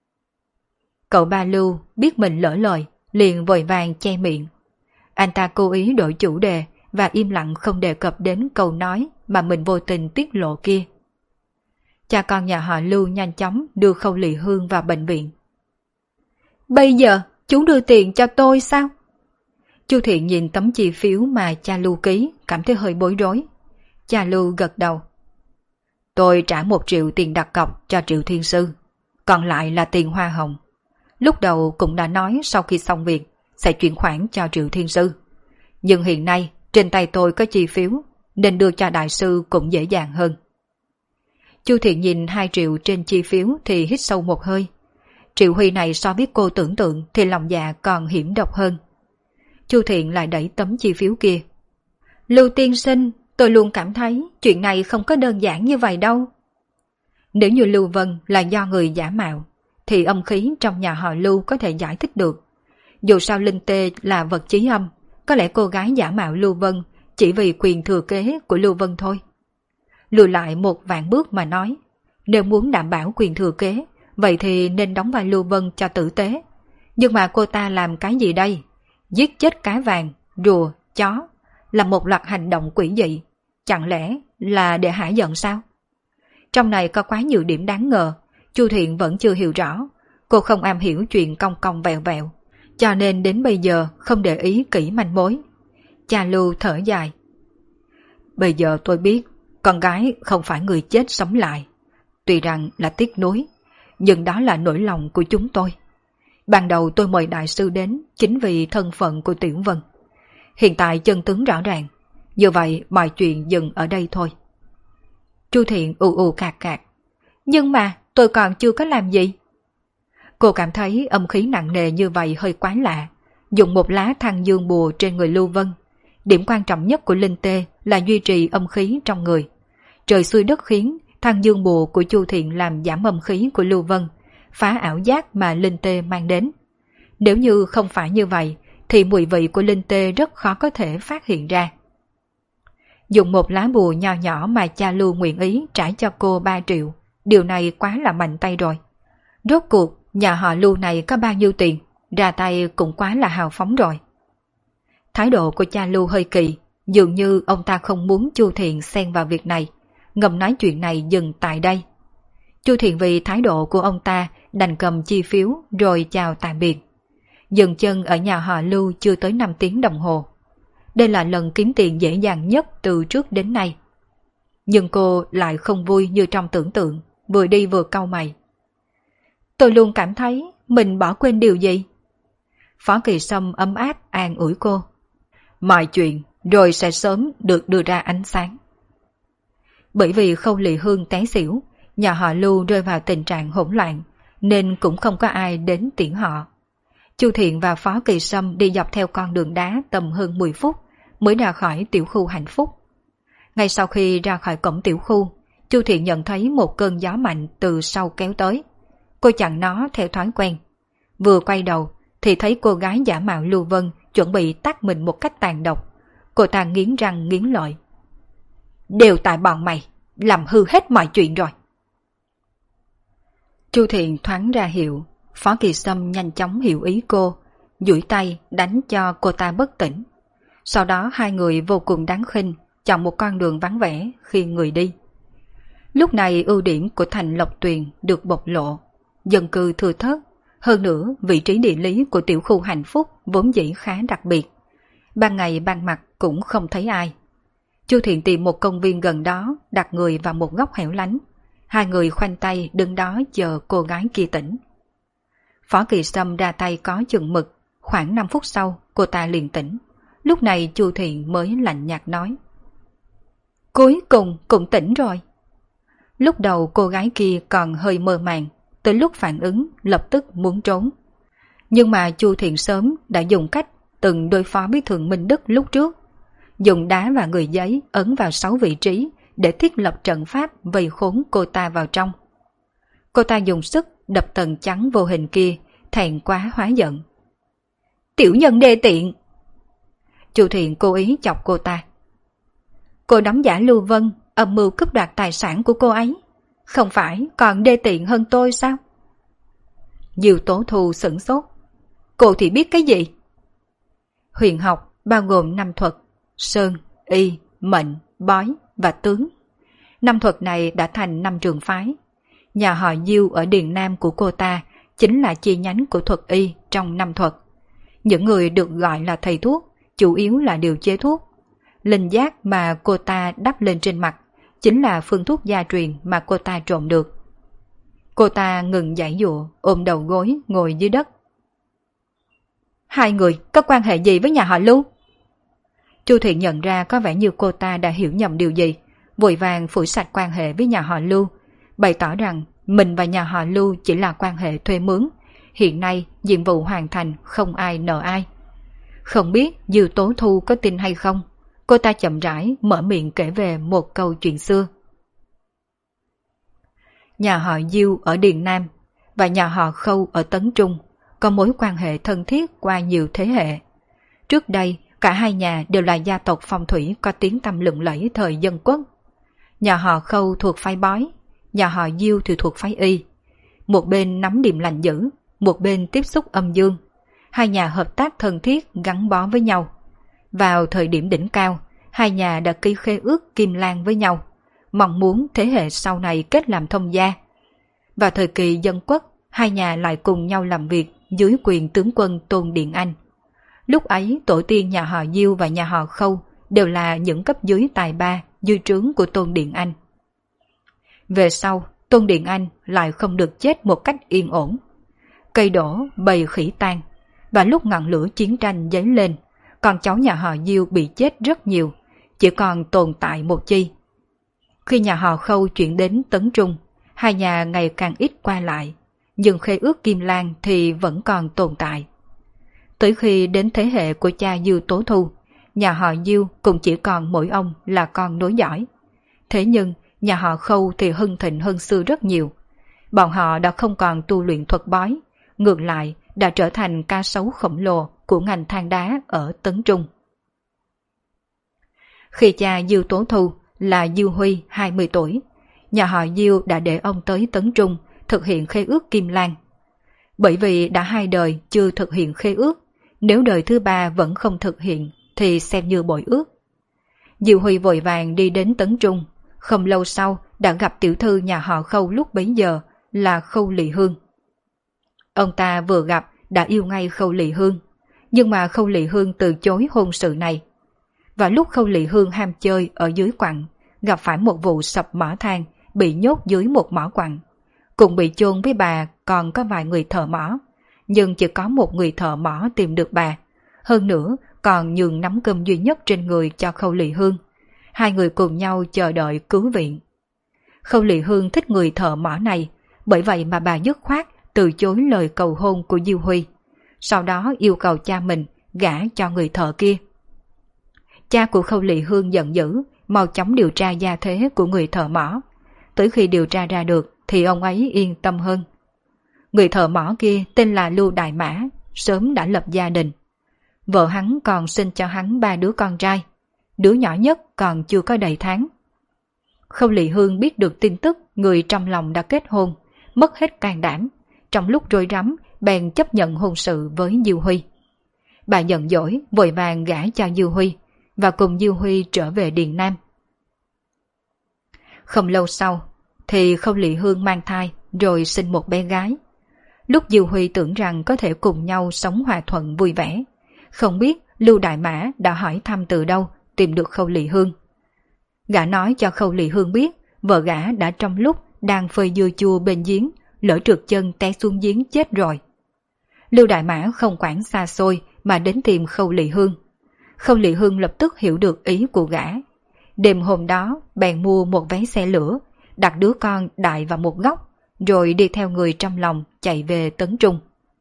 Cậu ba Lưu biết mình lỡ lời, liền vội vàng che miệng. Anh ta cố ý đổi chủ đề và im lặng không đề cập đến câu nói mà mình vô tình tiết lộ kia. Cha con nhà họ Lưu nhanh chóng đưa Khâu Lị Hương vào bệnh viện. Bây giờ chú đưa tiền cho tôi sao? Chu Thiện nhìn tấm chi phiếu mà cha Lưu ký, cảm thấy hơi bối rối. Cha Lưu gật đầu. Tôi trả 1 triệu tiền đặt cọc cho Triệu Thiên Sư, còn lại là tiền hoa hồng. Lúc đầu cũng đã nói sau khi xong việc sẽ chuyển khoản cho Triệu Thiên Sư. Nhưng hiện nay trên tay tôi có chi phiếu, nên đưa cho đại sư cũng dễ dàng hơn. Chu Thiện nhìn 2 triệu trên chi phiếu thì hít sâu một hơi. Triệu Huy này so với cô tưởng tượng thì lòng dạ còn hiểm độc hơn. Chu Thiện lại đẩy tấm chi phiếu kia. Lưu tiên sinh, tôi luôn cảm thấy chuyện này không có đơn giản như vậy đâu. Nếu như Lưu Vân là do người giả mạo, thì âm khí trong nhà họ Lưu có thể giải thích được. Dù sao linh tê là vật chí âm, có lẽ cô gái giả mạo Lưu Vân chỉ vì quyền thừa kế của Lưu Vân thôi. Lùi lại 1 vạn bước mà nói, nếu muốn đảm bảo quyền thừa kế, vậy thì nên đóng vai Lưu Vân cho tử tế. Nhưng mà cô ta làm cái gì đây? Giết chết cá vàng, rùa, chó, là một loạt hành động quỷ dị. Chẳng lẽ là để hả giận sao? Trong này có quá nhiều điểm đáng ngờ, Chu Thiện vẫn chưa hiểu rõ. Cô không am hiểu chuyện cong cong vẹo vẹo, cho nên đến bây giờ không để ý kỹ manh mối. Cha Lưu thở dài. Bây giờ tôi biết con gái không phải người chết sống lại. Tuy rằng là tiếc nuối, nhưng đó là nỗi lòng của chúng tôi. Ban đầu tôi mời đại sư đến chính vì thân phận của Tiểu Vân. Hiện tại chân tướng rõ ràng, Như vậy mọi chuyện dừng ở đây thôi. Chu Thiện ù ù cạc cạc. Nhưng mà tôi còn chưa có làm gì. Cô cảm thấy âm khí nặng nề như vậy hơi quái lạ. Dùng một lá thăng dương bùa trên người Lưu Vân. Điểm quan trọng nhất của linh tê là duy trì âm khí trong người. Trời xuôi đất khiến, thăng dương bùa của Chu Thiện làm giảm âm khí của Lưu Vân, phá ảo giác mà linh tê mang đến. Nếu như không phải như vậy, thì mùi vị của linh tê rất khó có thể phát hiện ra. Dùng một lá bùa nho nhỏ mà cha Lưu nguyện ý trả cho cô 3 triệu, điều này quá là mạnh tay rồi. Rốt cuộc, nhà họ Lưu này có bao nhiêu tiền, ra tay cũng quá là hào phóng rồi. Thái độ của cha Lưu hơi kỳ, dường như ông ta không muốn Chu Thiện xen vào việc này, ngầm nói chuyện này dừng tại đây. Chu Thiện vì thái độ của ông ta đành cầm chi phiếu rồi chào tạm biệt. Dừng chân ở nhà họ Lưu chưa tới 5 tiếng đồng hồ. Đây là lần kiếm tiền dễ dàng nhất từ trước đến nay. Nhưng cô lại không vui như trong tưởng tượng, vừa đi vừa cau mày. Tôi luôn cảm thấy mình bỏ quên điều gì. Phó Kỳ Sâm ấm áp an ủi cô. Mọi chuyện rồi sẽ sớm được đưa ra ánh sáng. Bởi vì Khâu Lị Hương té xỉu, nhà họ Lưu rơi vào tình trạng hỗn loạn, nên cũng không có ai đến tiễn họ. Chu Thiện và Phó Kỳ Sâm đi dọc theo con đường đá tầm hơn 10 phút mới ra khỏi tiểu khu hạnh phúc. Ngay sau khi ra khỏi cổng tiểu khu, Chu Thiện nhận thấy một cơn gió mạnh từ sau kéo tới. Cô chặn nó theo thói quen. Vừa quay đầu thì thấy cô gái giả mạo Lưu Vân chuẩn bị tát mình một cách tàn độc. Cô ta nghiến răng nghiến lợi. Đều tại bọn mày, làm hư hết mọi chuyện rồi. Chu Thiện thoáng ra hiệu, Phó Kỳ Sâm nhanh chóng hiểu ý cô, duỗi tay đánh cho cô ta bất tỉnh. Sau đó hai người vô cùng đáng khinh, chọn một con đường vắng vẻ khi người đi. Lúc này ưu điểm của thành Lộc Tuyền được bộc lộ, dân cư thưa thớt, hơn nữa vị trí địa lý của tiểu khu hạnh phúc vốn dĩ khá đặc biệt. Ban ngày ban mặt cũng không thấy ai. Chu Thiện tìm một công viên gần đó, đặt người vào một góc hẻo lánh. Hai người khoanh tay đứng đó chờ cô gái kia tỉnh. Phó Kỳ Sâm ra tay có chừng mực, khoảng 5 phút sau cô ta liền tỉnh. Lúc này Chu Thiện mới lạnh nhạt nói. Cuối cùng cũng tỉnh rồi. Lúc đầu cô gái kia còn hơi mơ màng, tới lúc phản ứng lập tức muốn trốn. Nhưng mà Chu Thiện sớm đã dùng cách từng đối phó với Thượng Minh Đức lúc trước. Dùng đá và người giấy ấn vào 6 vị trí để thiết lập trận pháp vây khốn cô ta vào trong. Cô ta dùng sức đập tầng trắng vô hình kia, thẹn quá hóa giận. Tiểu nhân đê tiện! Chu Thiện cố ý chọc cô ta. Cô đóng giả Lưu Vân, âm mưu cướp đoạt tài sản của cô ấy. Không phải còn đê tiện hơn tôi sao? Diêu Tố Thu sửng sốt. Cô thì biết cái gì? Huyền học bao gồm 5 thuật: sơn, y, mệnh, bói và tướng. 5 thuật này đã thành 5 trường phái. Nhà họ Diêu ở Điền Nam của cô ta chính là chi nhánh của thuật y trong 5 thuật. Những người được gọi là thầy thuốc chủ yếu là điều chế thuốc. Linh giác mà cô ta đắp lên trên mặt chính là phương thuốc gia truyền mà cô ta trộm được. Cô ta ngừng giãy giụa, ôm đầu gối ngồi dưới đất. Hai người có quan hệ gì với nhà họ Lưu? Chu Thiện nhận ra có vẻ như cô ta đã hiểu nhầm điều gì, vội vàng phủi sạch quan hệ với nhà họ Lưu, bày tỏ rằng mình và nhà họ Lưu chỉ là quan hệ thuê mướn, hiện nay nhiệm vụ hoàn thành không ai nợ ai. Không biết Diêu Tố Thu có tin hay không, cô ta chậm rãi mở miệng kể về một câu chuyện xưa. Nhà họ Diêu ở Điền Nam và nhà họ Khâu ở Tấn Trung có mối quan hệ thân thiết qua nhiều thế hệ. Trước đây, cả hai nhà đều là gia tộc phong thủy có tiếng tăm lừng lẫy thời Dân Quốc. Nhà họ Khâu thuộc phái bói, nhà họ Diêu thì thuộc phái y. Một bên nắm điểm lành dữ, một bên tiếp xúc âm dương. Hai nhà hợp tác thân thiết gắn bó với nhau. Vào thời điểm đỉnh cao, hai nhà đã ký khế ước kim lan với nhau, mong muốn thế hệ sau này kết làm thông gia. Vào thời kỳ Dân Quốc, hai nhà lại cùng nhau làm việc dưới quyền tướng quân Tôn Điện Anh. Lúc ấy tổ tiên nhà họ Diêu và nhà họ Khâu đều là những cấp dưới tài ba dưới trướng của Tôn Điện Anh. Về sau, Tôn Điện Anh lại không được chết một cách yên ổn. Cây đổ, bầy khỉ tan, và lúc ngọn lửa chiến tranh dấy lên, con cháu nhà họ Diêu bị chết rất nhiều, chỉ còn tồn tại một chi. Khi nhà họ Khâu chuyển đến Tấn Trung, hai nhà ngày càng ít qua lại, nhưng khế ước Kim Lan thì vẫn còn tồn tại. Tới khi đến thế hệ của cha Dư Tố Thu, nhà họ Diêu cũng chỉ còn mỗi ông là con nối dõi. Thế nhưng nhà họ Khâu thì hưng thịnh hơn xưa rất nhiều. Bọn họ đã không còn tu luyện thuật bói, ngược lại đã trở thành cá sấu khổng lồ của ngành than đá ở Tấn Trung. Khi cha Dư Tố Thu là Dư Huy 20 tuổi, nhà họ Diêu đã để ông tới Tấn Trung thực hiện khế ước Kim Lan. Bởi vì đã 2 đời chưa thực hiện khế ước, nếu đời thứ 3 vẫn không thực hiện thì xem như bội ước. Dư Huy vội vàng đi đến Tấn Trung, không lâu sau đã gặp tiểu thư nhà họ Khâu lúc bấy giờ là Khâu Lị Hương. Ông ta vừa gặp đã yêu ngay Khâu Lị Hương, nhưng mà Khâu Lị Hương từ chối hôn sự này. Và lúc Khâu Lị Hương ham chơi ở dưới quặng, gặp phải một vụ sập mỏ than, bị nhốt dưới một mỏ quặng. Cùng bị chôn với bà còn có vài người thợ mỏ, nhưng chỉ có một người thợ mỏ tìm được bà. Hơn nữa còn nhường nắm cơm duy nhất trên người cho Khâu Lị Hương. Hai người cùng nhau chờ đợi cứu viện. Khâu Lị Hương thích người thợ mỏ này, bởi vậy mà bà dứt khoát từ chối lời cầu hôn của Diêu Huy. Sau đó yêu cầu cha mình gả cho người thợ kia. Cha của Khâu Lị Hương giận dữ, mau chóng điều tra gia thế của người thợ mỏ. Tới khi điều tra ra được thì ông ấy yên tâm hơn. Người thợ mỏ kia tên là Lưu Đại Mã, sớm đã lập gia đình. Vợ hắn còn sinh cho hắn 3 đứa con trai, đứa nhỏ nhất còn chưa có đầy tháng. Khâu Lị Hương biết được tin tức người trong lòng đã kết hôn, mất hết can đảm. Trong lúc rối rắm, bèn chấp nhận hôn sự với Diêu Huy. Bà giận dỗi, vội vàng gả cho Diêu Huy và cùng Diêu Huy trở về Điền Nam. Không lâu sau thì Khâu Lị Hương mang thai rồi sinh một bé gái. Lúc Diêu Huy tưởng rằng có thể cùng nhau sống hòa thuận vui vẻ, không biết Lưu Đại Mã đã hỏi thăm từ đâu tìm được Khâu Lị Hương. Gã nói cho Khâu Lị Hương biết vợ gã đã trong lúc đang phơi dưa chua bên giếng lỡ trượt chân té xuống giếng chết rồi. Lưu Đại Mã không quản xa xôi mà đến tìm Khâu Lị Hương. Khâu Lị Hương lập tức hiểu được ý của gã. Đêm hôm đó bèn mua một vé xe lửa, đặt đứa con đại vào một góc, rồi đi theo người trong lòng chạy về Tấn Trung.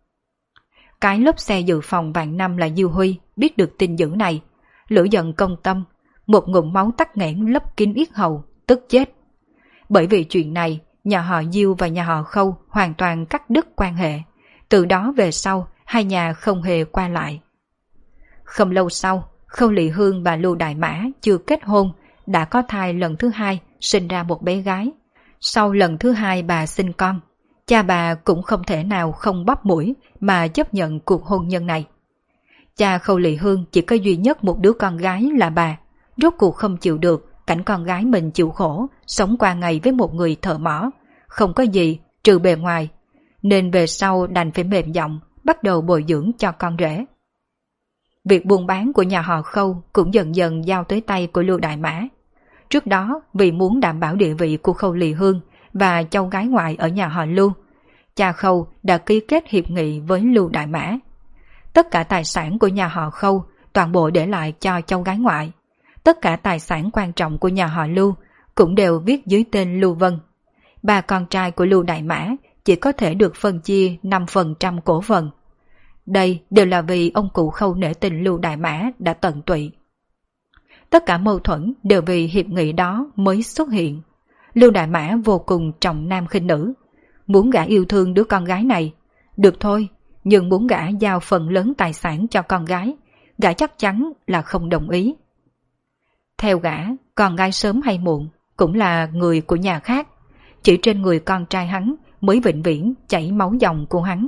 Cái lốp xe dự phòng vạn năm là Diêu Huy biết được tin dữ này, lửa giận công tâm, một ngụm máu tắc nghẽn lấp kín yết hầu, tức chết. Bởi vì chuyện này, nhà họ Diêu và nhà họ Khâu hoàn toàn cắt đứt quan hệ. Từ đó về sau, hai nhà không hề qua lại. Không lâu sau, Khâu Lị Hương và Lưu Đại Mã chưa kết hôn, đã có thai lần thứ 2, sinh ra một bé gái. Sau lần thứ 2 bà sinh con, cha bà cũng không thể nào không bắp mũi mà chấp nhận cuộc hôn nhân này. Cha Khâu Lị Hương chỉ có duy nhất một đứa con gái là bà, rốt cuộc không chịu được cảnh con gái mình chịu khổ, sống qua ngày với một người thợ mỏ, không có gì trừ bề ngoài, nên về sau đành phải mềm giọng bắt đầu bồi dưỡng cho con rể. Việc buôn bán của nhà họ Khâu cũng dần dần giao tới tay của Lưu Đại Mã. Trước đó vì muốn đảm bảo địa vị của Khâu Lị Hương và cháu gái ngoại ở nhà họ Lưu, cha Khâu đã ký kết hiệp nghị với Lưu Đại Mã. Tất cả tài sản của nhà họ Khâu toàn bộ để lại cho cháu gái ngoại. Tất cả tài sản quan trọng của nhà họ Lưu cũng đều viết dưới tên Lưu Vân. 3 con trai của Lưu Đại Mã chỉ có thể được phân chia 5% cổ phần. Đây đều là vì ông cụ Khâu nể tình Lưu Đại Mã đã tận tụy. Tất cả mâu thuẫn đều vì hiệp nghị đó mới xuất hiện. Lưu Đại Mã vô cùng trọng nam khinh nữ, muốn gã yêu thương đứa con gái này. Được thôi, nhưng muốn gã giao phần lớn tài sản cho con gái, gã chắc chắn là không đồng ý. Theo gã, con gái sớm hay muộn cũng là người của nhà khác, chỉ trên người con trai hắn mới vĩnh viễn chảy máu dòng của hắn.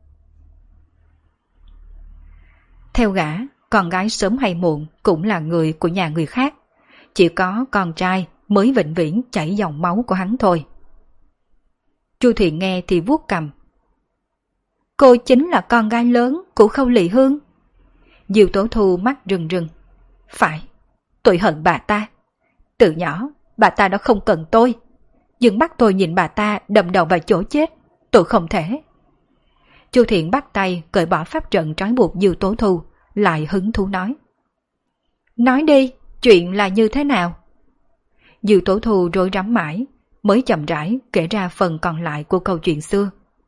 Theo gã, con gái sớm hay muộn cũng là người của nhà người khác, chỉ có con trai mới vĩnh viễn chảy dòng máu của hắn thôi. Chu Thiện nghe thì vuốt cằm. Cô chính là con gái lớn của Khâu Lị Hương. Diêu Tố Thu mắt rừng rừng. Phải, tôi hận bà ta. Từ nhỏ, bà ta đã không cần tôi, nhưng bắt tôi nhìn bà ta đâm đầu vào chỗ chết, tôi không thể. Chu Thiện bắt tay cởi bỏ pháp trận trói buộc Diêu Tố Thu, lại hứng thú nói. Nói đi, Chuyện là như thế nào? Diêu Tổ Thu rối rắm mãi, mới chậm rãi kể ra phần còn lại của câu chuyện xưa.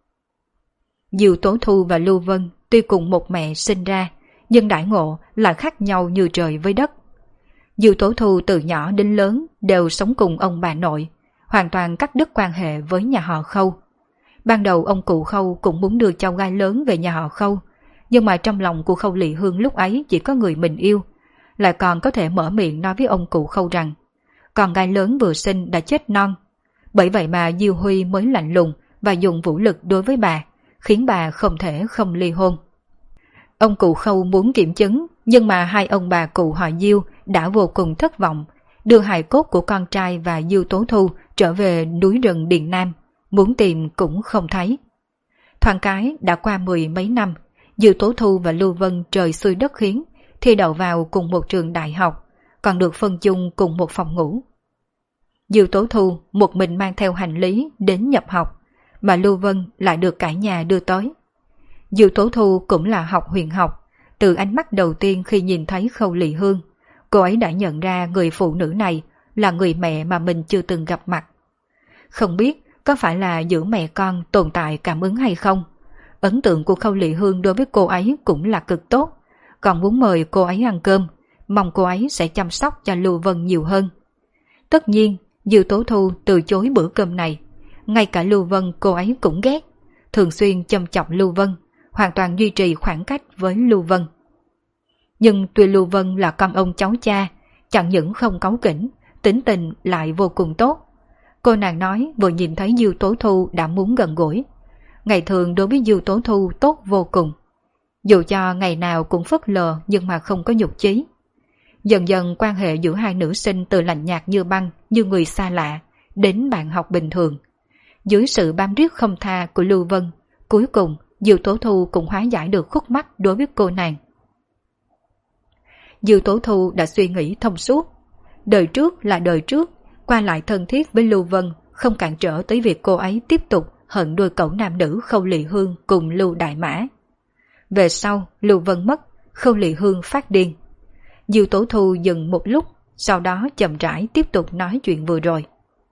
Diêu Tổ Thu và Lưu Vân tuy cùng một mẹ sinh ra, nhưng đãi ngộ lại khác nhau như trời với đất. Diêu Tổ Thu từ nhỏ đến lớn đều sống cùng ông bà nội, hoàn toàn cắt đứt quan hệ với nhà họ Khâu. Ban đầu ông cụ Khâu cũng muốn đưa cháu gái lớn về nhà họ Khâu, nhưng mà trong lòng của Khâu Lị Hương lúc ấy chỉ có người mình yêu, lại còn có thể mở miệng nói với ông cụ Khâu rằng con gái lớn vừa sinh đã chết non. Bởi vậy mà Diêu Huy mới lạnh lùng và dùng vũ lực đối với bà, khiến bà không thể không ly hôn. Ông cụ Khâu muốn kiểm chứng, nhưng mà hai ông bà cụ họ Diêu đã vô cùng thất vọng, đưa hài cốt của con trai và Diêu Tố Thu trở về núi rừng Điền Nam, muốn tìm cũng không thấy. Thoáng cái đã qua 10 mấy năm, Diêu Tố Thu và Lưu Vân trời xui đất khiến, thi đậu vào cùng một trường đại học, còn được phân chung cùng một phòng ngủ. Diêu Tố Thu một mình mang theo hành lý đến nhập học, mà Lưu Vân lại được cả nhà đưa tới. Diêu Tố Thu cũng là học huyền học, từ ánh mắt đầu tiên khi nhìn thấy Khâu Lị Hương, cô ấy đã nhận ra người phụ nữ này là người mẹ mà mình chưa từng gặp mặt. Không biết có phải là giữa mẹ con tồn tại cảm ứng hay không, ấn tượng của Khâu Lị Hương đối với cô ấy cũng là cực tốt, còn muốn mời cô ấy ăn cơm, mong cô ấy sẽ chăm sóc cho Lưu Vân nhiều hơn. Tất nhiên, Diêu Tố Thu từ chối bữa cơm này, ngay cả Lưu Vân cô ấy cũng ghét, thường xuyên châm chọc Lưu Vân, hoàn toàn duy trì khoảng cách với Lưu Vân. Nhưng tuy Lưu Vân là con ông cháu cha, chẳng những không cáu kỉnh, tính tình lại vô cùng tốt. Cô nàng nói vừa nhìn thấy Diêu Tố Thu đã muốn gần gũi. Ngày thường đối với Diêu Tố Thu tốt vô cùng. Dù cho ngày nào cũng phớt lờ nhưng mà không có nhục chí. Dần dần quan hệ giữa hai nữ sinh từ lạnh nhạt như băng, như người xa lạ, đến bạn học bình thường. Dưới sự bám riết không tha của Lưu Vân, cuối cùng Diêu Tố Thu cũng hóa giải được khúc mắc đối với cô nàng. Diêu Tố Thu đã suy nghĩ thông suốt. Đời trước là đời trước, qua lại thân thiết với Lưu Vân không cản trở tới việc cô ấy tiếp tục hận đôi cậu nam nữ Khâu Lị Hương cùng Lưu Đại Mã. Về sau, Lưu Vân mất, Khâu Lị Hương phát điên. Diêu Tố Thu dừng một lúc, sau đó chậm rãi tiếp tục nói chuyện vừa rồi.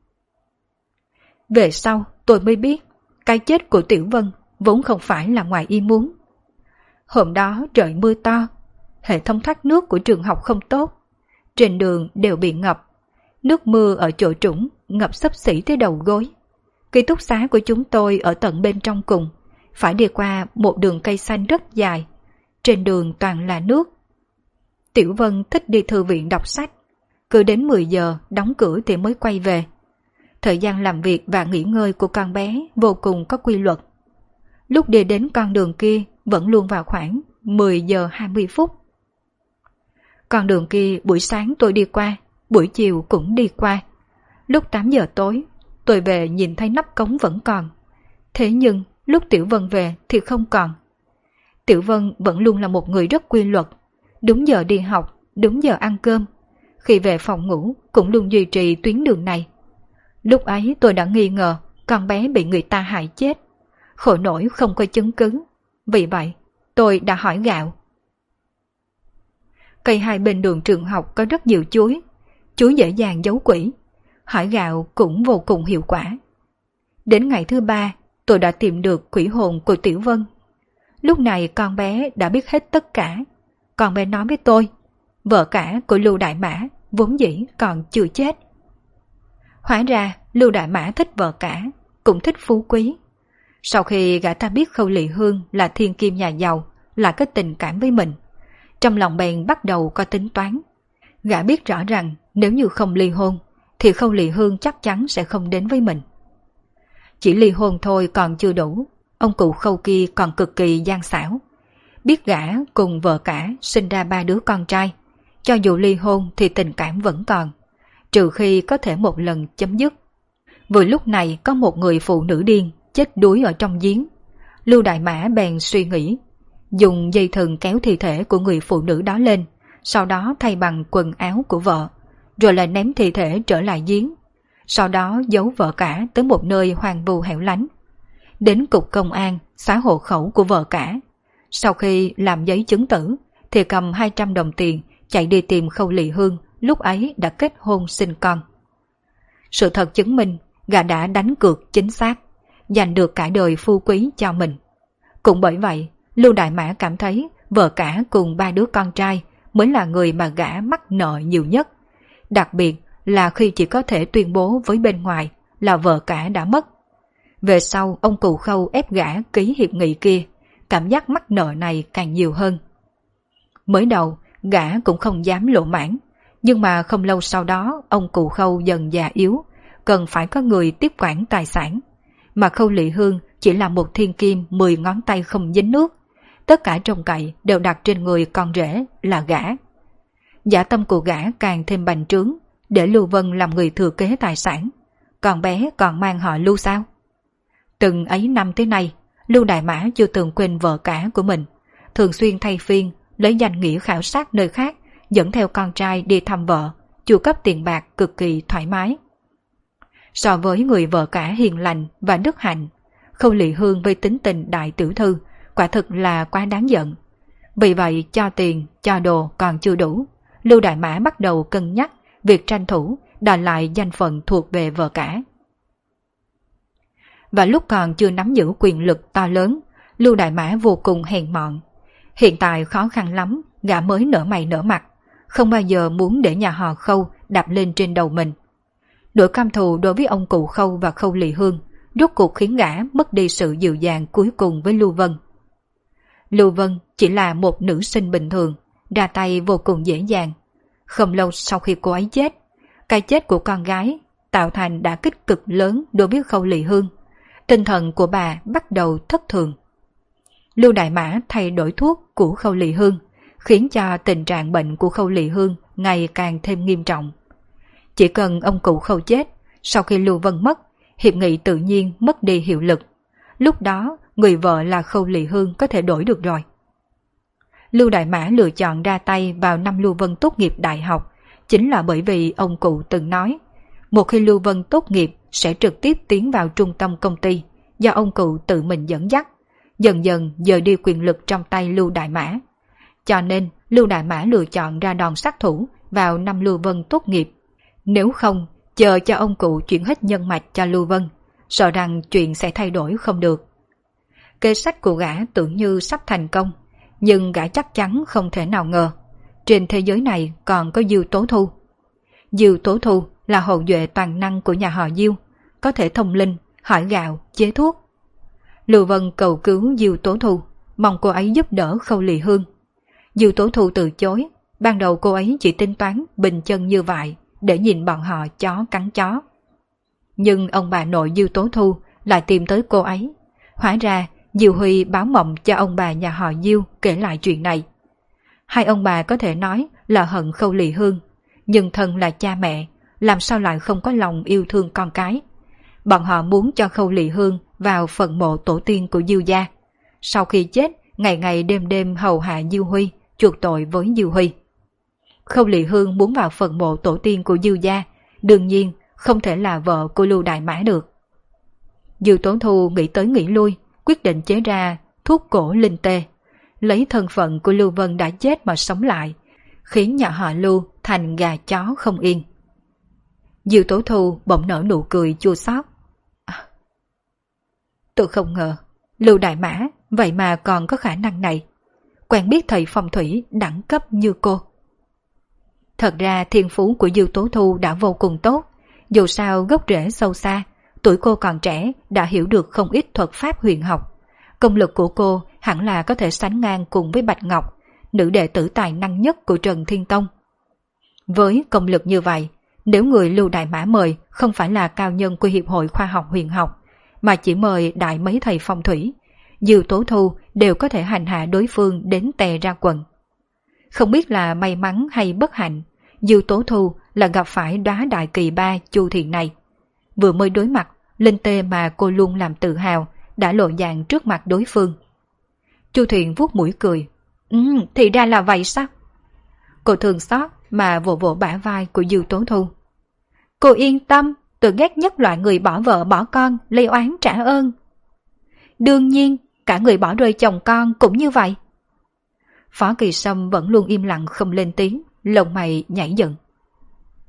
Về sau, tôi mới biết, cái chết của Tiểu Vân vốn không phải là ngoài ý muốn. Hôm đó trời mưa to, hệ thống thoát nước của trường học không tốt, trên đường đều bị ngập, nước mưa ở chỗ trũng ngập xấp xỉ tới đầu gối. Ký túc xá của chúng tôi ở tận bên trong cùng, phải đi qua một đường cây xanh rất dài, trên đường toàn là nước. Tiểu Vân thích đi thư viện đọc sách, cứ đến 10 giờ đóng cửa thì mới quay về. Thời gian làm việc và nghỉ ngơi của con bé vô cùng có quy luật. Lúc đi đến con đường kia vẫn luôn vào khoảng 10 giờ 20 phút. Con đường kia buổi sáng tôi đi qua, buổi chiều cũng đi qua. Lúc 8 giờ tối, tôi về nhìn thấy nắp cống vẫn còn. Thế nhưng lúc Tiểu Vân về thì không còn. Tiểu Vân vẫn luôn là một người rất quy luật, đúng giờ đi học, đúng giờ ăn cơm. Khi về phòng ngủ cũng luôn duy trì tuyến đường này. Lúc ấy tôi đã nghi ngờ con bé bị người ta hại chết, khổ nổi không có chứng cứ. Vì vậy, tôi đã hỏi Gạo. Cây hai bên đường trường học có rất nhiều chuối, chuối dễ dàng giấu quỷ. Hỏi Gạo cũng vô cùng hiệu quả. Đến ngày thứ 3, tôi đã tìm được quỷ hồn của Tiểu Vân. Lúc này con bé đã biết hết tất cả. Con bé nói với tôi, vợ cả của Lưu Đại Mã vốn dĩ còn chưa chết. Hóa ra Lưu Đại Mã thích vợ cả, cũng thích phú quý. Sau khi gã ta biết Khâu Lị Hương là thiên kim nhà giàu, là có tình cảm với mình, trong lòng bèn bắt đầu có tính toán. Gã biết rõ rằng nếu như không ly hôn thì Khâu Lị Hương chắc chắn sẽ không đến với mình. Chỉ ly hôn thôi còn chưa đủ, ông cụ Khâu kia còn cực kỳ gian xảo. Biết gã cùng vợ cả sinh ra 3 đứa con trai, cho dù ly hôn thì tình cảm vẫn còn, trừ khi có thể một lần chấm dứt. Vừa lúc này có một người phụ nữ điên chết đuối ở trong giếng. Lưu Đại Mã bèn suy nghĩ, dùng dây thừng kéo thi thể của người phụ nữ đó lên, sau đó thay bằng quần áo của vợ, rồi lại ném thi thể trở lại giếng. Sau đó giấu vợ cả tới một nơi hoang vu hẻo lánh. Đến cục công an xóa hộ khẩu của vợ cả. Sau khi làm giấy chứng tử thì cầm 200 đồng tiền chạy đi tìm Khâu Lị Hương lúc ấy đã kết hôn sinh con. Sự thật chứng minh gã đã đánh cược chính xác, giành được cả đời phú quý cho mình. Cũng bởi vậy, Lưu Đại Mã cảm thấy vợ cả cùng 3 đứa con trai mới là người mà gã mắc nợ nhiều nhất. Đặc biệt là khi chỉ có thể tuyên bố với bên ngoài là vợ cả đã mất. Về sau ông cụ Khâu ép gã ký hiệp nghị kia, cảm giác mắc nợ này càng nhiều hơn. Mới đầu, gã cũng không dám lộ mãn, nhưng mà không lâu sau đó ông cụ Khâu dần già yếu, cần phải có người tiếp quản tài sản. Mà Khâu Lị Hương chỉ là một thiên kim 10 ngón tay không dính nước, tất cả trông cậy đều đặt trên người con rể là gã. Dạ tâm của gã càng thêm bành trướng, để Lưu Vân làm người thừa kế tài sản. Còn bé còn mang họ Lưu sao? Từng ấy năm tới nay, Lưu Đại Mã chưa từng quên vợ cả của mình, thường xuyên thay phiên lấy danh nghĩa khảo sát nơi khác, dẫn theo con trai đi thăm vợ, chu cấp tiền bạc cực kỳ thoải mái. So với người vợ cả hiền lành và đức hạnh, Khâu Lị Hương với tính tình đại tiểu thư quả thực là quá đáng giận. Vì vậy cho tiền, cho đồ còn chưa đủ, Lưu Đại Mã bắt đầu cân nhắc việc tranh thủ đòi lại danh phận thuộc về vợ cả. Và lúc còn chưa nắm giữ quyền lực to lớn, Lưu Đại Mã vô cùng hèn mọn. Hiện tại khó khăn lắm, gã mới nở mày nở mặt, không bao giờ muốn để nhà họ Khâu đạp lên trên đầu mình. Nỗi căm thù đối với ông cụ Khâu và Khâu Lị Hương rốt cuộc khiến gã mất đi sự dịu dàng cuối cùng với Lưu Vân. Lưu Vân chỉ là một nữ sinh bình thường, ra tay vô cùng dễ dàng. Không lâu sau khi cô ấy chết, cái chết của con gái tạo thành đả kích cực lớn đối với Khâu Lị Hương. Tinh thần của bà bắt đầu thất thường. Lưu Đại Mã thay đổi thuốc của Khâu Lị Hương, khiến cho tình trạng bệnh của Khâu Lị Hương ngày càng thêm nghiêm trọng. Chỉ cần ông cụ Khâu chết, sau khi Lưu Vân mất, hiệp nghị tự nhiên mất đi hiệu lực. Lúc đó, người vợ là Khâu Lị Hương có thể đổi được rồi. Lưu Đại Mã lựa chọn ra tay vào năm Lưu Vân tốt nghiệp đại học, chính là bởi vì ông cụ từng nói, một khi Lưu Vân tốt nghiệp sẽ trực tiếp tiến vào trung tâm công ty do ông cụ tự mình dẫn dắt, dần dần dời đi quyền lực trong tay Lưu Đại Mã. Cho nên Lưu Đại Mã lựa chọn ra đòn sát thủ vào năm Lưu Vân tốt nghiệp. Nếu không, chờ cho ông cụ chuyển hết nhân mạch cho Lưu Vân, sợ rằng chuyện sẽ thay đổi không được. Kế sách của gã tưởng như sắp thành công, nhưng gã chắc chắn không thể nào ngờ, trên thế giới này còn có Diêu Tố Thu. Diêu Tố Thu là hậu duệ toàn năng của nhà họ Diêu, có thể thông linh, hỏi gạo, chế thuốc. Lưu Vân cầu cứu Diêu Tố Thu, mong cô ấy giúp đỡ Khâu Lị Hương. Diêu Tố Thu từ chối, ban đầu cô ấy chỉ tính toán bình chân như vậy để nhìn bọn họ chó cắn chó. Nhưng ông bà nội Diêu Tố Thu lại tìm tới cô ấy. Hóa ra Diêu Huy báo mộng cho ông bà nhà họ Diêu kể lại chuyện này. Hai ông bà có thể nói là hận Khâu Lị Hương, nhưng thân là cha mẹ, làm sao lại không có lòng yêu thương con cái. Bọn họ muốn cho Khâu Lị Hương vào phần mộ tổ tiên của Diêu gia. Sau khi chết, ngày ngày đêm đêm hầu hạ Diêu Huy, chuộc tội với Diêu Huy. Khâu Lị Hương muốn vào phần mộ tổ tiên của Diêu gia, đương nhiên không thể là vợ của Lưu Đại Mã được. Diêu Tố Thu nghĩ tới nghĩ lui, quyết định chế ra thuốc cổ linh tê, lấy thân phận của Lưu Vân đã chết mà sống lại, khiến nhà họ Lưu thành gà chó không yên. Diêu Tố Thu bỗng nở nụ cười chua xót. Tôi không ngờ Lưu Đại Mã vậy mà còn có khả năng này, quen biết thầy phong thủy đẳng cấp như cô. Thật ra thiên phú của Diêu Tố Thu đã vô cùng tốt, dù sao gốc rễ sâu xa, tuổi cô còn trẻ đã hiểu được không ít thuật pháp huyền học. Công lực của cô hẳn là có thể sánh ngang cùng với Bạch Ngọc, nữ đệ tử tài năng nhất của Trần Thiên Tông. Với công lực như vậy, nếu người Lưu Đại Mã mời không phải là cao nhân của Hiệp hội Khoa học Huyền học, mà chỉ mời đại mấy thầy phong thủy, Diêu Tố Thu đều có thể hành hạ đối phương đến tè ra quần. Không biết là may mắn hay bất hạnh, Diêu Tố Thu là gặp phải đóa đại kỳ ba Chu Thiện này. Vừa mới đối mặt, linh tê mà cô luôn làm tự hào đã lộ dạng trước mặt đối phương. Chu Thiện vuốt mũi cười. Thì ra là vậy sao? Cô thường xót mà vỗ vỗ bả vai của Diêu Tố Thu. Cô yên tâm, tôi ghét nhất loại người bỏ vợ bỏ con, lấy oán trả ơn. Đương nhiên, cả người bỏ rơi chồng con cũng như vậy. Phó Kỳ Sâm vẫn luôn im lặng không lên tiếng, lông mày nhảy dựng.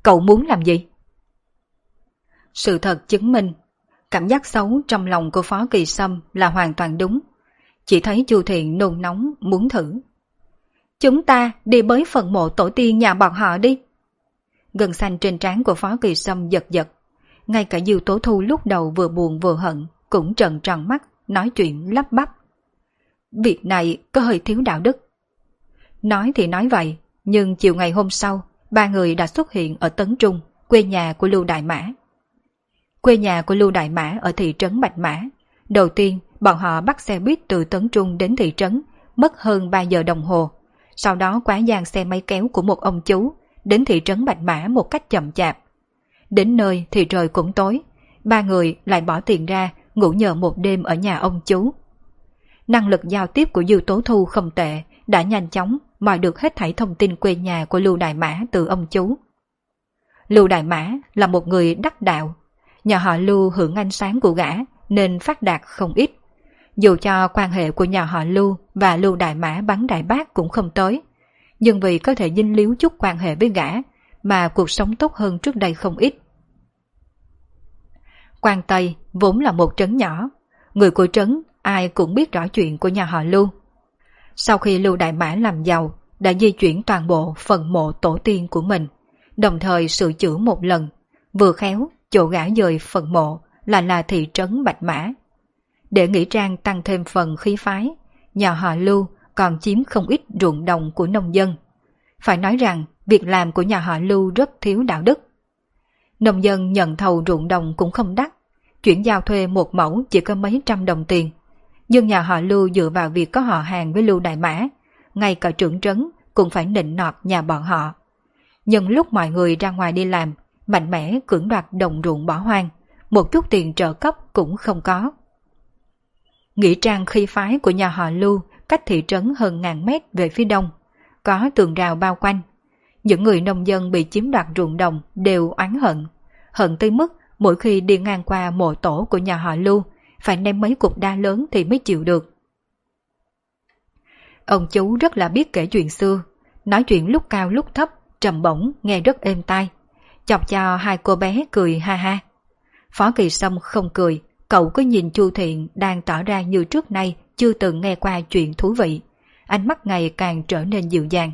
cậu muốn làm gì? Sự thật chứng minh, cảm giác xấu trong lòng của Phó Kỳ Sâm là hoàn toàn đúng. Chỉ thấy Chu Thiện nôn nóng muốn thử. Chúng ta đi bới phần mộ tổ tiên nhà bọn họ đi. Gân xanh trên trán của Phó Kỳ Sâm giật giật. Ngay cả Diêu Tố Thu lúc đầu vừa buồn vừa hận cũng trợn tròn mắt, nói chuyện lắp bắp. Việc này có hơi thiếu đạo đức. Nói thì nói vậy, nhưng chiều ngày hôm sau, ba người đã xuất hiện ở Tấn Trung, quê nhà của Lưu Đại Mã. Quê nhà của Lưu Đại Mã ở thị trấn Bạch Mã. Đầu tiên, bọn họ bắt xe buýt từ Tấn Trung đến thị trấn, mất hơn 3 giờ đồng hồ. Sau đó quá giang xe máy kéo của một ông chú, đến thị trấn Bạch Mã một cách chậm chạp. Đến nơi thì trời cũng tối, ba người lại bỏ tiền ra ngủ nhờ một đêm ở nhà ông chú. Năng lực giao tiếp của Diêu Tố Thu không tệ, đã nhanh chóng moi được hết thảy thông tin quê nhà của Lưu Đại Mã từ ông chú. Lưu Đại Mã là một người đắc đạo, nhà họ Lưu hưởng ánh sáng của gã nên phát đạt không ít. Dù cho quan hệ của nhà họ Lưu và Lưu Đại Mã bắn đại bác cũng không tới, nhưng vì có thể dính líu chút quan hệ với gã mà cuộc sống tốt hơn trước đây không ít. Quan Tây vốn là một trấn nhỏ, người của trấn ai cũng biết rõ chuyện của nhà họ Lưu. Sau khi Lưu Đại Mã làm giàu, đã di chuyển toàn bộ phần mộ tổ tiên của mình, đồng thời sửa chữa một lần, vừa khéo chỗ gã dời phần mộ là thị trấn Bạch Mã. Để nghĩa trang tăng thêm phần khí phái, nhà họ Lưu còn chiếm không ít ruộng đồng của nông dân. Phải nói rằng việc làm của nhà họ Lưu rất thiếu đạo đức. Nông dân nhận thầu ruộng đồng cũng không đắt, chuyển giao thuê một mẫu chỉ có mấy trăm đồng tiền. Nhưng nhà họ Lưu dựa vào việc có họ hàng với Lưu Đại Mã, ngay cả trưởng trấn cũng phải nịnh nọt nhà bọn họ. Nhưng lúc mọi người ra ngoài đi làm, mạnh mẽ cưỡng đoạt đồng ruộng bỏ hoang, một chút tiền trợ cấp cũng không có. Nghĩa trang khí phái của nhà họ Lưu cách thị trấn hơn 1000 mét về phía đông, có tường rào bao quanh. Những người nông dân bị chiếm đoạt ruộng đồng đều oán hận, hận tới mức mỗi khi đi ngang qua mộ tổ của nhà họ Lưu phải ném mấy cục đá lớn thì mới chịu được. Ông chú rất là biết kể chuyện xưa, nói chuyện lúc cao lúc thấp, trầm bổng nghe rất êm tai, chọc cho hai cô bé cười ha ha. Phó Kỳ Sâm không cười, cậu cứ nhìn Chu Thiện đang tỏ ra như trước nay chưa từng nghe qua chuyện thú vị, ánh mắt ngày càng trở nên dịu dàng.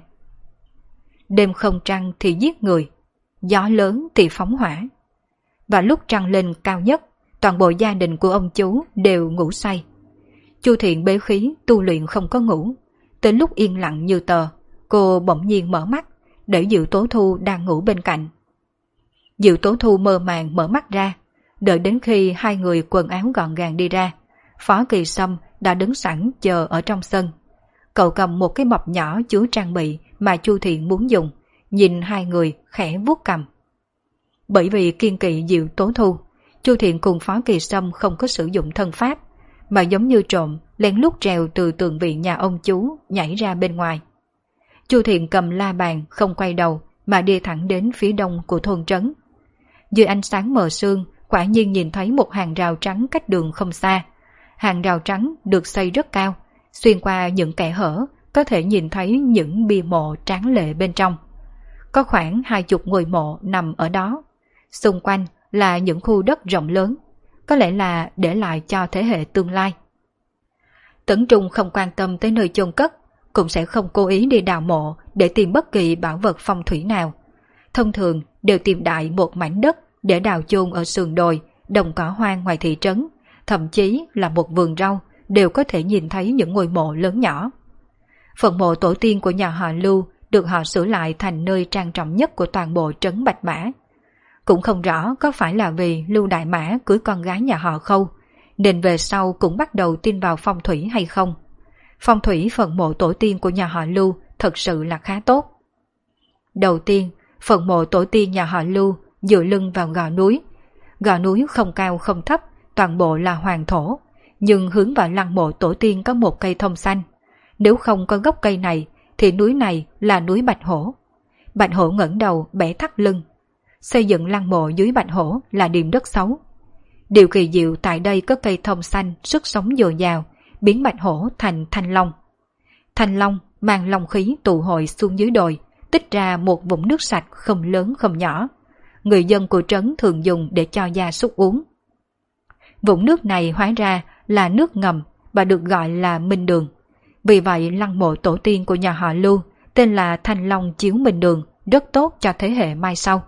Đêm không trăng thì giết người, gió lớn thì phóng hỏa. Và lúc trăng lên cao nhất, toàn bộ gia đình của ông chú đều ngủ say. Chu Thiện bế khí tu luyện không có ngủ, tới lúc yên lặng như tờ, cô bỗng nhiên mở mắt, để Diệu Tố Thu đang ngủ bên cạnh. Diệu Tố Thu mơ màng mở mắt ra, đợi đến khi hai người quần áo gọn gàng đi ra, Phó Kỳ Sâm đã đứng sẵn chờ ở trong sân. Cậu cầm một cái bọc nhỏ chứa trang bị mà Chu Thiện muốn dùng, nhìn hai người khẽ vuốt cầm. Bởi vì kiêng kỵ Diệu Tố Thu, Chu Thiện cùng Phó Kỳ Sâm không có sử dụng thân pháp, mà giống như trộm lén lút trèo từ tường viện nhà ông chú nhảy ra bên ngoài. Chu Thiện cầm la bàn không quay đầu mà đi thẳng đến phía đông của thôn trấn. Dưới ánh sáng mờ sương, quả nhiên nhìn thấy một hàng rào trắng cách đường không xa. Hàng rào trắng được xây rất cao, xuyên qua những kẽ hở có thể nhìn thấy những bia mộ tráng lệ bên trong. Có khoảng 20 ngôi mộ nằm ở đó. Xung quanh là những khu đất rộng lớn, có lẽ là để lại cho thế hệ tương lai. Tấn Trung không quan tâm tới nơi chôn cất, cũng sẽ không cố ý đi đào mộ để tìm bất kỳ bảo vật phong thủy nào. Thông thường đều tìm đại một mảnh đất để đào chôn ở sườn đồi, đồng cỏ hoang ngoài thị trấn, thậm chí là một vườn rau đều có thể nhìn thấy những ngôi mộ lớn nhỏ. Phần mộ tổ tiên của nhà họ Lưu được họ sửa lại thành nơi trang trọng nhất của toàn bộ trấn Bạch Mã. Cũng không rõ có phải là vì Lưu Đại Mã cưới con gái nhà họ Khâu, nên về sau cũng bắt đầu tin vào phong thủy hay không. Phong thủy phần mộ tổ tiên của nhà họ Lưu thật sự là khá tốt. Đầu tiên, phần mộ tổ tiên nhà họ Lưu dựa lưng vào gò núi. Gò núi không cao không thấp, toàn bộ là hoàng thổ, nhưng hướng vào lăng mộ tổ tiên có một cây thông xanh. Nếu không có gốc cây này, thì núi này là núi Bạch Hổ. Bạch Hổ ngẩng đầu bẻ thắt lưng. Xây dựng lăng mộ dưới Bạch Hổ là điềm đất xấu. Điều kỳ diệu tại đây có cây thông xanh sức sống dồi dào, biến Bạch Hổ thành Thanh Long. Thanh Long mang long khí tụ hội xuống dưới đồi, tích ra một vũng nước sạch không lớn không nhỏ, người dân của trấn thường dùng để cho gia súc uống. Vũng nước này hóa ra là nước ngầm và được gọi là Minh Đường. Vì vậy lăng mộ tổ tiên của nhà họ Lưu tên là Thanh Long Chiếu Minh Đường, rất tốt cho thế hệ mai sau.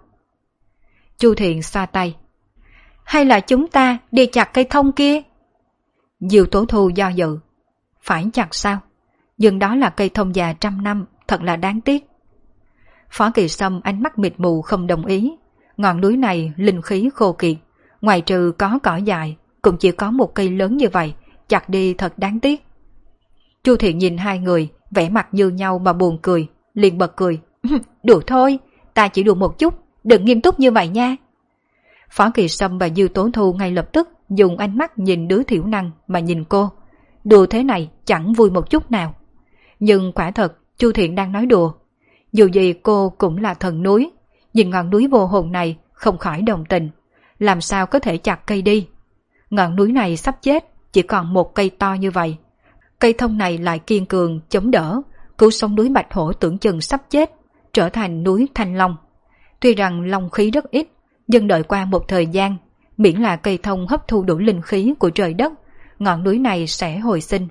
Chu Thiện xoa tay. Hay là chúng ta đi chặt cây thông kia? Diêu Tố Thu do dự. Phải chặt sao? Nhưng đó là cây thông già 100 năm, thật là đáng tiếc. Phó Kỳ Sâm ánh mắt mịt mù không đồng ý. Ngọn núi này linh khí khô kiệt, ngoài trừ có cỏ dại, cũng chỉ có một cây lớn như vậy, chặt đi thật đáng tiếc. Chu Thiện nhìn hai người, vẻ mặt như nhau mà buồn cười, liền bật cười. Đùa thôi, ta chỉ đùa một chút, đừng nghiêm túc như vậy nha. Phó Kỳ Sâm và Diêu Tố Thu ngay lập tức dùng ánh mắt nhìn đứa thiểu năng mà nhìn cô. Đùa thế này chẳng vui một chút nào. Nhưng quả thật, Chu Thiện đang nói đùa. Dù gì cô cũng là thần núi, nhìn ngọn núi vô hồn này không khỏi đồng tình. Làm sao có thể chặt cây đi? Ngọn núi này sắp chết, chỉ còn một cây to như vậy. Cây thông này lại kiên cường, chống đỡ, cứu sống núi Bạch Hổ tưởng chừng sắp chết, trở thành núi Thanh Long. Tuy rằng long khí rất ít, nhưng đợi qua một thời gian, miễn là cây thông hấp thu đủ linh khí của trời đất, ngọn núi này sẽ hồi sinh.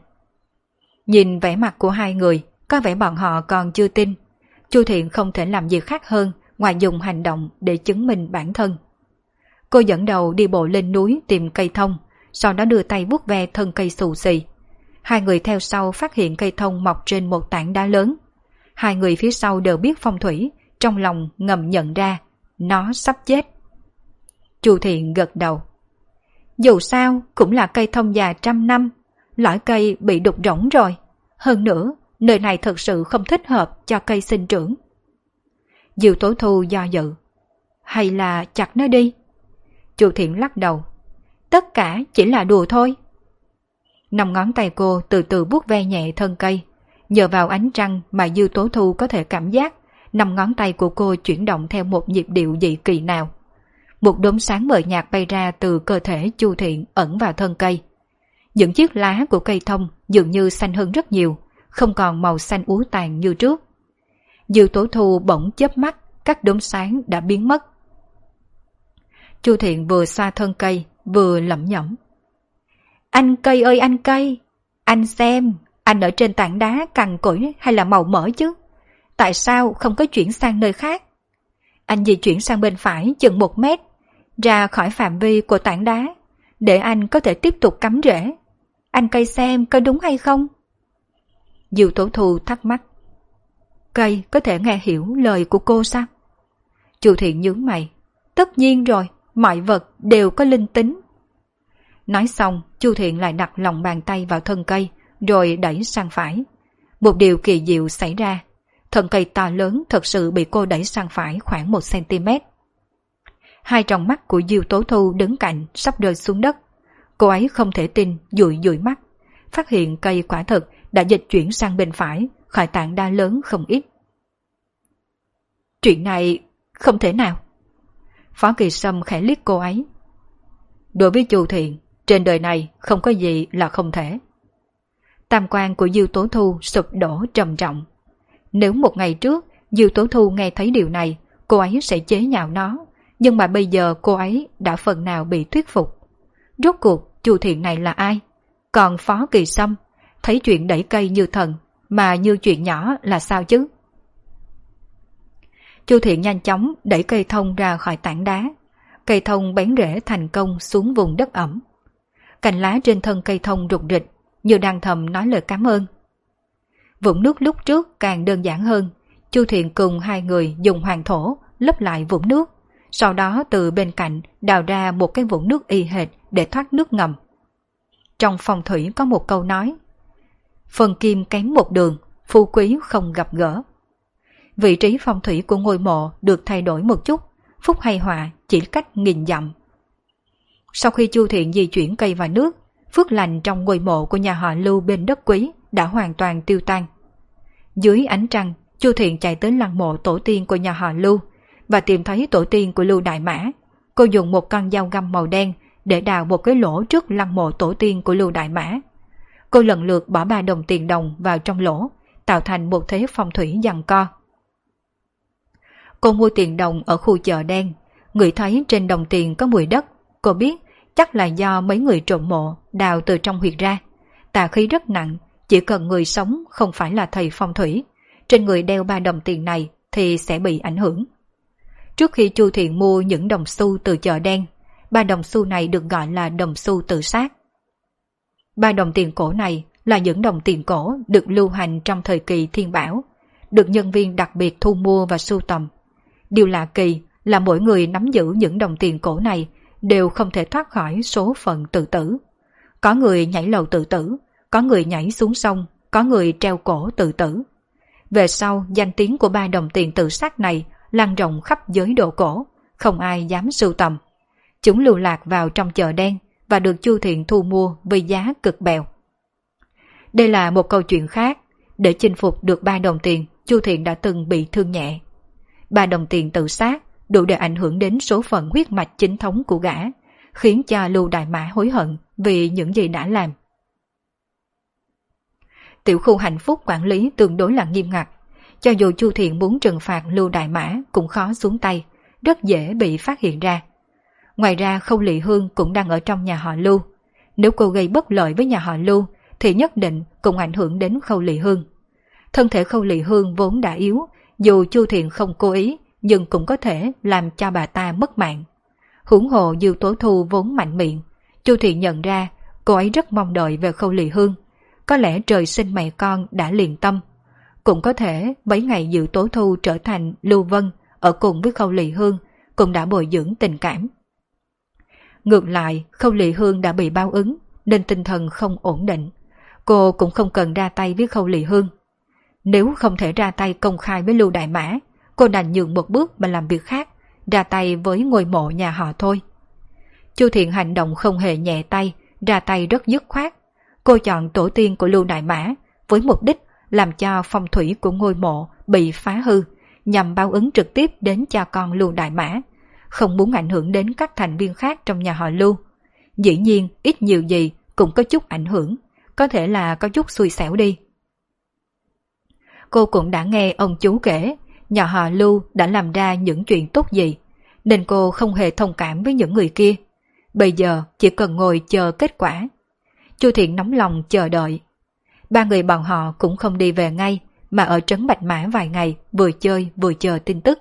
Nhìn vẻ mặt của hai người, có vẻ bọn họ còn chưa tin. Chu Thiện không thể làm gì khác hơn ngoài dùng hành động để chứng minh bản thân. Cô dẫn đầu đi bộ lên núi tìm cây thông, sau đó đưa tay vuốt ve thân cây xù xì. Hai người theo sau phát hiện cây thông mọc trên một tảng đá lớn. Hai người phía sau đều biết phong thủy, trong lòng ngầm nhận ra nó sắp chết. Chu Thiện gật đầu. Dù sao cũng là cây thông già 100 năm, lõi cây bị đục rỗng rồi. Hơn nữa, nơi này thật sự không thích hợp cho cây sinh trưởng. Diêu Tố Thu do dự. Hay là chặt nó đi? Chu Thiện lắc đầu. Tất cả chỉ là đùa thôi. 5 ngón tay cô từ từ vuốt ve nhẹ thân cây. Nhờ vào ánh trăng mà Diêu Tố Thu có thể cảm giác 5 ngón tay của cô chuyển động theo một nhịp điệu dị kỳ nào. Một đốm sáng mờ nhạt bay ra từ cơ thể Chu Thiện ẩn vào thân cây. Những chiếc lá của cây thông dường như xanh hơn rất nhiều, không còn màu xanh úa tàn như trước. Diêu Tố Thu bỗng chớp mắt, các đốm sáng đã biến mất. Chu Thiện vừa xoa thân cây, vừa lẩm nhẩm. Anh cây ơi anh cây, anh xem, anh ở trên tảng đá cằn cỗi hay là màu mỡ chứ? Tại sao không có chuyển sang nơi khác? Anh di chuyển sang bên phải chừng 1 mét, ra khỏi phạm vi của tảng đá, để anh có thể tiếp tục cắm rễ. Anh cây xem có đúng hay không? Diêu Tố Thu thắc mắc. Cây có thể nghe hiểu lời của cô sao? Chu Thiện nhướng mày. Tất nhiên rồi, mọi vật đều có linh tính. Nói xong, Chu Thiện lại đặt lòng bàn tay vào thân cây, rồi đẩy sang phải. Một điều kỳ diệu xảy ra. Thân cây to lớn thật sự bị cô đẩy sang phải khoảng 1 cm. Hai tròng mắt của Diêu Tố Thu đứng cạnh sắp rơi xuống đất. Cô ấy không thể tin, dụi dụi mắt, phát hiện cây quả thực đã dịch chuyển sang bên phải, khỏi tảng đá lớn không ít. Chuyện này không thể nào. Phó Kỳ Sâm khẽ liếc cô ấy. Đối với Chu Thiện, trên đời này không có gì là không thể. Tam quan của Diêu Tố Thu sụp đổ trầm trọng. Nếu một ngày trước Diêu Tố Thu nghe thấy điều này, cô ấy sẽ chế nhạo nó, nhưng mà bây giờ cô ấy đã phần nào bị thuyết phục. Rốt cuộc Chu Thiện này là ai? Còn Phó Kỳ Sâm, thấy chuyện đẩy cây như thần, mà như chuyện nhỏ là sao chứ? Chu Thiện nhanh chóng đẩy cây thông ra khỏi tảng đá. Cây thông bén rễ thành công xuống vùng đất ẩm. Cành lá trên thân cây thông rụng rịch, như đang thầm nói lời cảm ơn. Vũng nước lúc trước càng đơn giản hơn. Chu Thiện cùng hai người dùng hoàng thổ lấp lại vũng nước, sau đó từ bên cạnh đào ra một cái vũng nước y hệt để thoát nước ngầm. Trong phong thủy có một câu nói: phần kim kém một đường, phú quý không gặp gỡ. Vị trí phong thủy của ngôi mộ được thay đổi một chút, phúc hay họa chỉ cách nghìn dặm. Sau khi Chu Thiện di chuyển cây và nước, phước lành trong ngôi mộ của nhà họ Lưu bên đất Quý đã hoàn toàn tiêu tan. Dưới ánh trăng, Chu Thiện chạy tới lăng mộ tổ tiên của nhà họ Lưu và tìm thấy tổ tiên của Lưu Đại Mã. Cô dùng một con dao găm màu đen để đào một cái lỗ trước lăng mộ tổ tiên của Lưu Đại Mã. Cô lần lượt bỏ 3 đồng tiền đồng vào trong lỗ, tạo thành một thế phong thủy giằng co. Cô mua tiền đồng ở khu chợ đen, ngửi thấy trên đồng tiền có mùi đất. Cô biết chắc là do mấy người trộm mộ đào từ trong huyệt ra. Tà khí rất nặng, chỉ cần người sống không phải là thầy phong thủy, trên người đeo 3 đồng tiền này thì sẽ bị ảnh hưởng. Trước khi Chu Thiện mua những đồng xu từ chợ đen, 3 đồng xu này được gọi là đồng xu tự sát. 3 đồng tiền cổ này là những đồng tiền cổ được lưu hành trong thời kỳ Thiên Bảo, được nhân viên đặc biệt thu mua và sưu tầm. Điều lạ kỳ là mỗi người nắm giữ những đồng tiền cổ này đều không thể thoát khỏi số phận tự tử. Có người nhảy lầu tự tử, có người nhảy xuống sông, có người treo cổ tự tử. Về sau, danh tiếng của 3 đồng tiền tự sát này lan rộng khắp giới đồ cổ, không ai dám sưu tầm. Chúng lưu lạc vào trong chợ đen và được Chu Thiện thu mua với giá cực bèo. Đây là một câu chuyện khác. Để chinh phục được 3 đồng tiền, Chu Thiện đã từng bị thương nhẹ. 3 đồng tiền tự sát đủ để ảnh hưởng đến số phận huyết mạch chính thống của gã, khiến cho Lưu Đại Mã hối hận vì những gì đã làm. Tiểu khu hạnh phúc quản lý tương đối là nghiêm ngặt. Cho dù Chu Thiện muốn trừng phạt Lưu Đại Mã cũng khó xuống tay, rất dễ bị phát hiện ra. Ngoài ra Khâu Lị Hương cũng đang ở trong nhà họ Lưu. Nếu cô gây bất lợi với nhà họ Lưu thì nhất định cũng ảnh hưởng đến Khâu Lị Hương. Thân thể Khâu Lị Hương vốn đã yếu, dù Chu Thiện không cố ý nhưng cũng có thể làm cho bà ta mất mạng. Huống hồ Diêu Tố Thu vốn mạnh miệng, Chu Thiện nhận ra cô ấy rất mong đợi về Khâu Lị Hương. Có lẽ trời sinh mẹ con đã liền tâm. Cũng có thể mấy ngày Diêu Tố Thu trở thành Lưu Vân ở cùng với Khâu Lị Hương cũng đã bồi dưỡng tình cảm. Ngược lại, Khâu Lị Hương đã bị báo ứng nên tinh thần không ổn định. Cô cũng không cần ra tay với Khâu Lị Hương. Nếu không thể ra tay công khai với Lưu Đại Mã, cô đành nhường một bước mà làm việc khác, ra tay với ngôi mộ nhà họ thôi. Chu Thiện hành động không hề nhẹ tay, ra tay rất dứt khoát. Cô chọn tổ tiên của Lưu Đại Mã với mục đích làm cho phong thủy của ngôi mộ bị phá hư, nhằm báo ứng trực tiếp đến cha con Lưu Đại Mã, không muốn ảnh hưởng đến các thành viên khác trong nhà họ Lưu. Dĩ nhiên ít nhiều gì cũng có chút ảnh hưởng, có thể là có chút xui xẻo đi. Cô cũng đã nghe ông chú kể nhà họ Lưu đã làm ra những chuyện tốt gì, nên cô không hề thông cảm với những người kia. Bây giờ chỉ cần ngồi chờ kết quả. Chu Thiện nóng lòng chờ đợi. 3 người bọn họ cũng không đi về ngay, mà ở trấn Bạch Mã vài ngày, vừa chơi vừa chờ tin tức.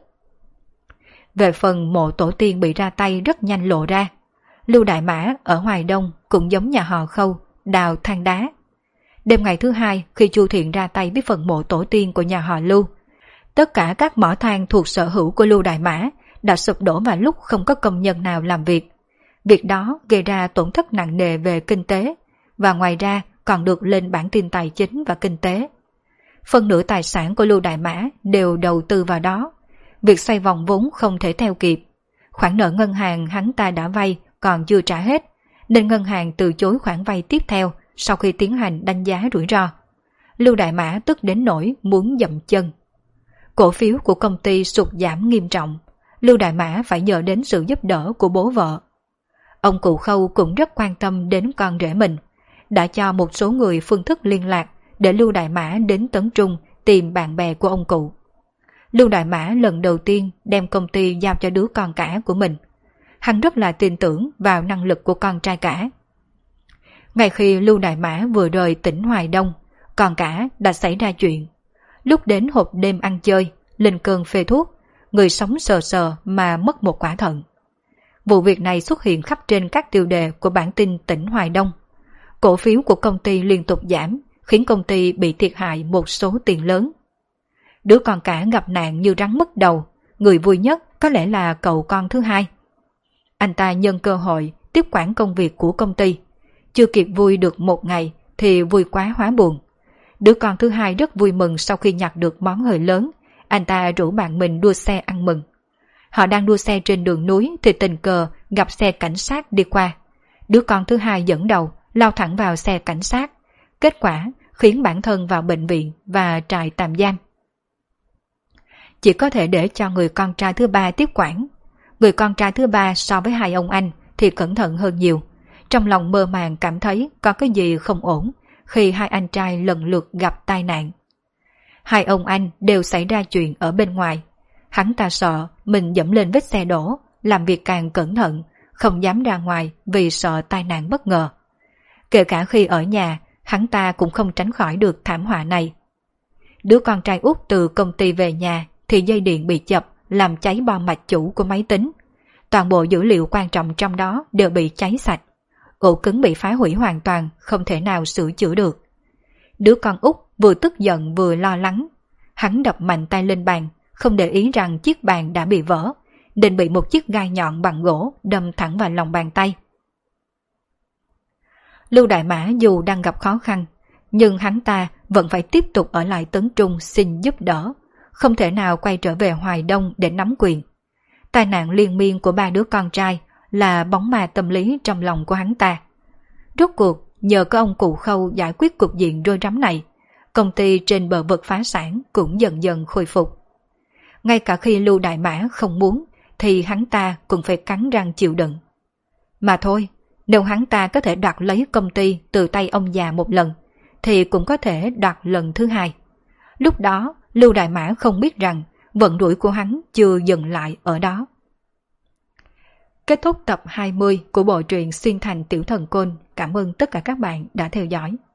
Về phần mộ tổ tiên bị ra tay rất nhanh lộ ra. Lưu Đại Mã ở Hoài Đông cũng giống nhà họ Khâu, đào than đá. Đêm ngày thứ 2 khi Chu Thiện ra tay với phần mộ tổ tiên của nhà họ Lưu, tất cả các mỏ than thuộc sở hữu của Lưu Đại Mã đã sụp đổ vào lúc không có công nhân nào làm việc. Việc đó gây ra tổn thất nặng nề về kinh tế, và ngoài ra còn được lên bản tin tài chính và kinh tế. Phần nửa tài sản của Lưu Đại Mã đều đầu tư vào đó. Việc xoay vòng vốn không thể theo kịp. Khoản nợ ngân hàng hắn ta đã vay còn chưa trả hết, nên ngân hàng từ chối khoản vay tiếp theo sau khi tiến hành đánh giá rủi ro. Lưu Đại Mã tức đến nỗi muốn dậm chân. Cổ phiếu của công ty sụt giảm nghiêm trọng. Lưu Đại Mã phải nhờ đến sự giúp đỡ của bố vợ. Ông cụ Khâu cũng rất quan tâm đến con rể mình, đã cho một số người phương thức liên lạc để Lưu Đại Mã đến Tấn Trung tìm bạn bè của ông cụ. Lưu Đại Mã lần đầu tiên đem công ty giao cho đứa con cả của mình. Hắn rất là tin tưởng vào năng lực của con trai cả. Ngay khi Lưu Đại Mã vừa rời tỉnh Hoài Đông, con cả đã xảy ra chuyện. Lúc đến hộp đêm ăn chơi, lên cơn phê thuốc, người sống sờ sờ mà mất một quả thận. Vụ việc này xuất hiện khắp trên các tiêu đề của bản tin tỉnh Hoài Đông. Cổ phiếu của công ty liên tục giảm, khiến công ty bị thiệt hại một số tiền lớn. Đứa con cả gặp nạn như rắn mất đầu, người vui nhất có lẽ là cậu con thứ hai. Anh ta nhân cơ hội tiếp quản công việc của công ty. Chưa kịp vui được một ngày thì vui quá hóa buồn. Đứa con thứ hai rất vui mừng sau khi nhặt được món hời lớn. Anh ta rủ bạn mình đua xe ăn mừng. Họ đang đua xe trên đường núi thì tình cờ gặp xe cảnh sát đi qua. Đứa con thứ hai dẫn đầu lao thẳng vào xe cảnh sát. Kết quả khiến bản thân vào bệnh viện và trại tạm giam. Chỉ có thể để cho người con trai thứ ba tiếp quản. Người con trai thứ ba so với hai ông anh thì cẩn thận hơn nhiều. Trong lòng mơ màng cảm thấy có cái gì không ổn khi hai anh trai lần lượt gặp tai nạn. Hai ông anh đều xảy ra chuyện ở bên ngoài. Hắn ta sợ mình dẫm lên vết xe đổ, làm việc càng cẩn thận, không dám ra ngoài vì sợ tai nạn bất ngờ. Kể cả khi ở nhà, hắn ta cũng không tránh khỏi được thảm họa này. Đứa con trai út từ công ty về nhà thì dây điện bị chập làm cháy bo mạch chủ của máy tính. Toàn bộ dữ liệu quan trọng trong đó đều bị cháy sạch. Ổ cứng bị phá hủy hoàn toàn, không thể nào sửa chữa được. Đứa con út vừa tức giận vừa lo lắng. Hắn đập mạnh tay lên bàn, không để ý rằng chiếc bàn đã bị vỡ, nên bị một chiếc gai nhọn bằng gỗ đâm thẳng vào lòng bàn tay. Lưu Đại Mã dù đang gặp khó khăn, nhưng hắn ta vẫn phải tiếp tục ở lại Tấn Trung xin giúp đỡ, không thể nào quay trở về Hoài Đông để nắm quyền. Tai nạn liên miên của ba đứa con trai là bóng ma tâm lý trong lòng của hắn ta. Rốt cuộc, nhờ có ông cụ Khâu giải quyết cục diện rối rắm này, công ty trên bờ vực phá sản cũng dần dần khôi phục. Ngay cả khi Lưu Đại Mã không muốn, thì hắn ta cũng phải cắn răng chịu đựng. Mà thôi, nếu hắn ta có thể đoạt lấy công ty từ tay ông già một lần, thì cũng có thể đoạt lần thứ hai. Lúc đó, Lưu Đại Mã không biết rằng vận đuổi của hắn chưa dừng lại ở đó. Kết thúc tập 20 của bộ truyện Xuyên Thành Tiểu Thần Côn. Cảm ơn tất cả các bạn đã theo dõi.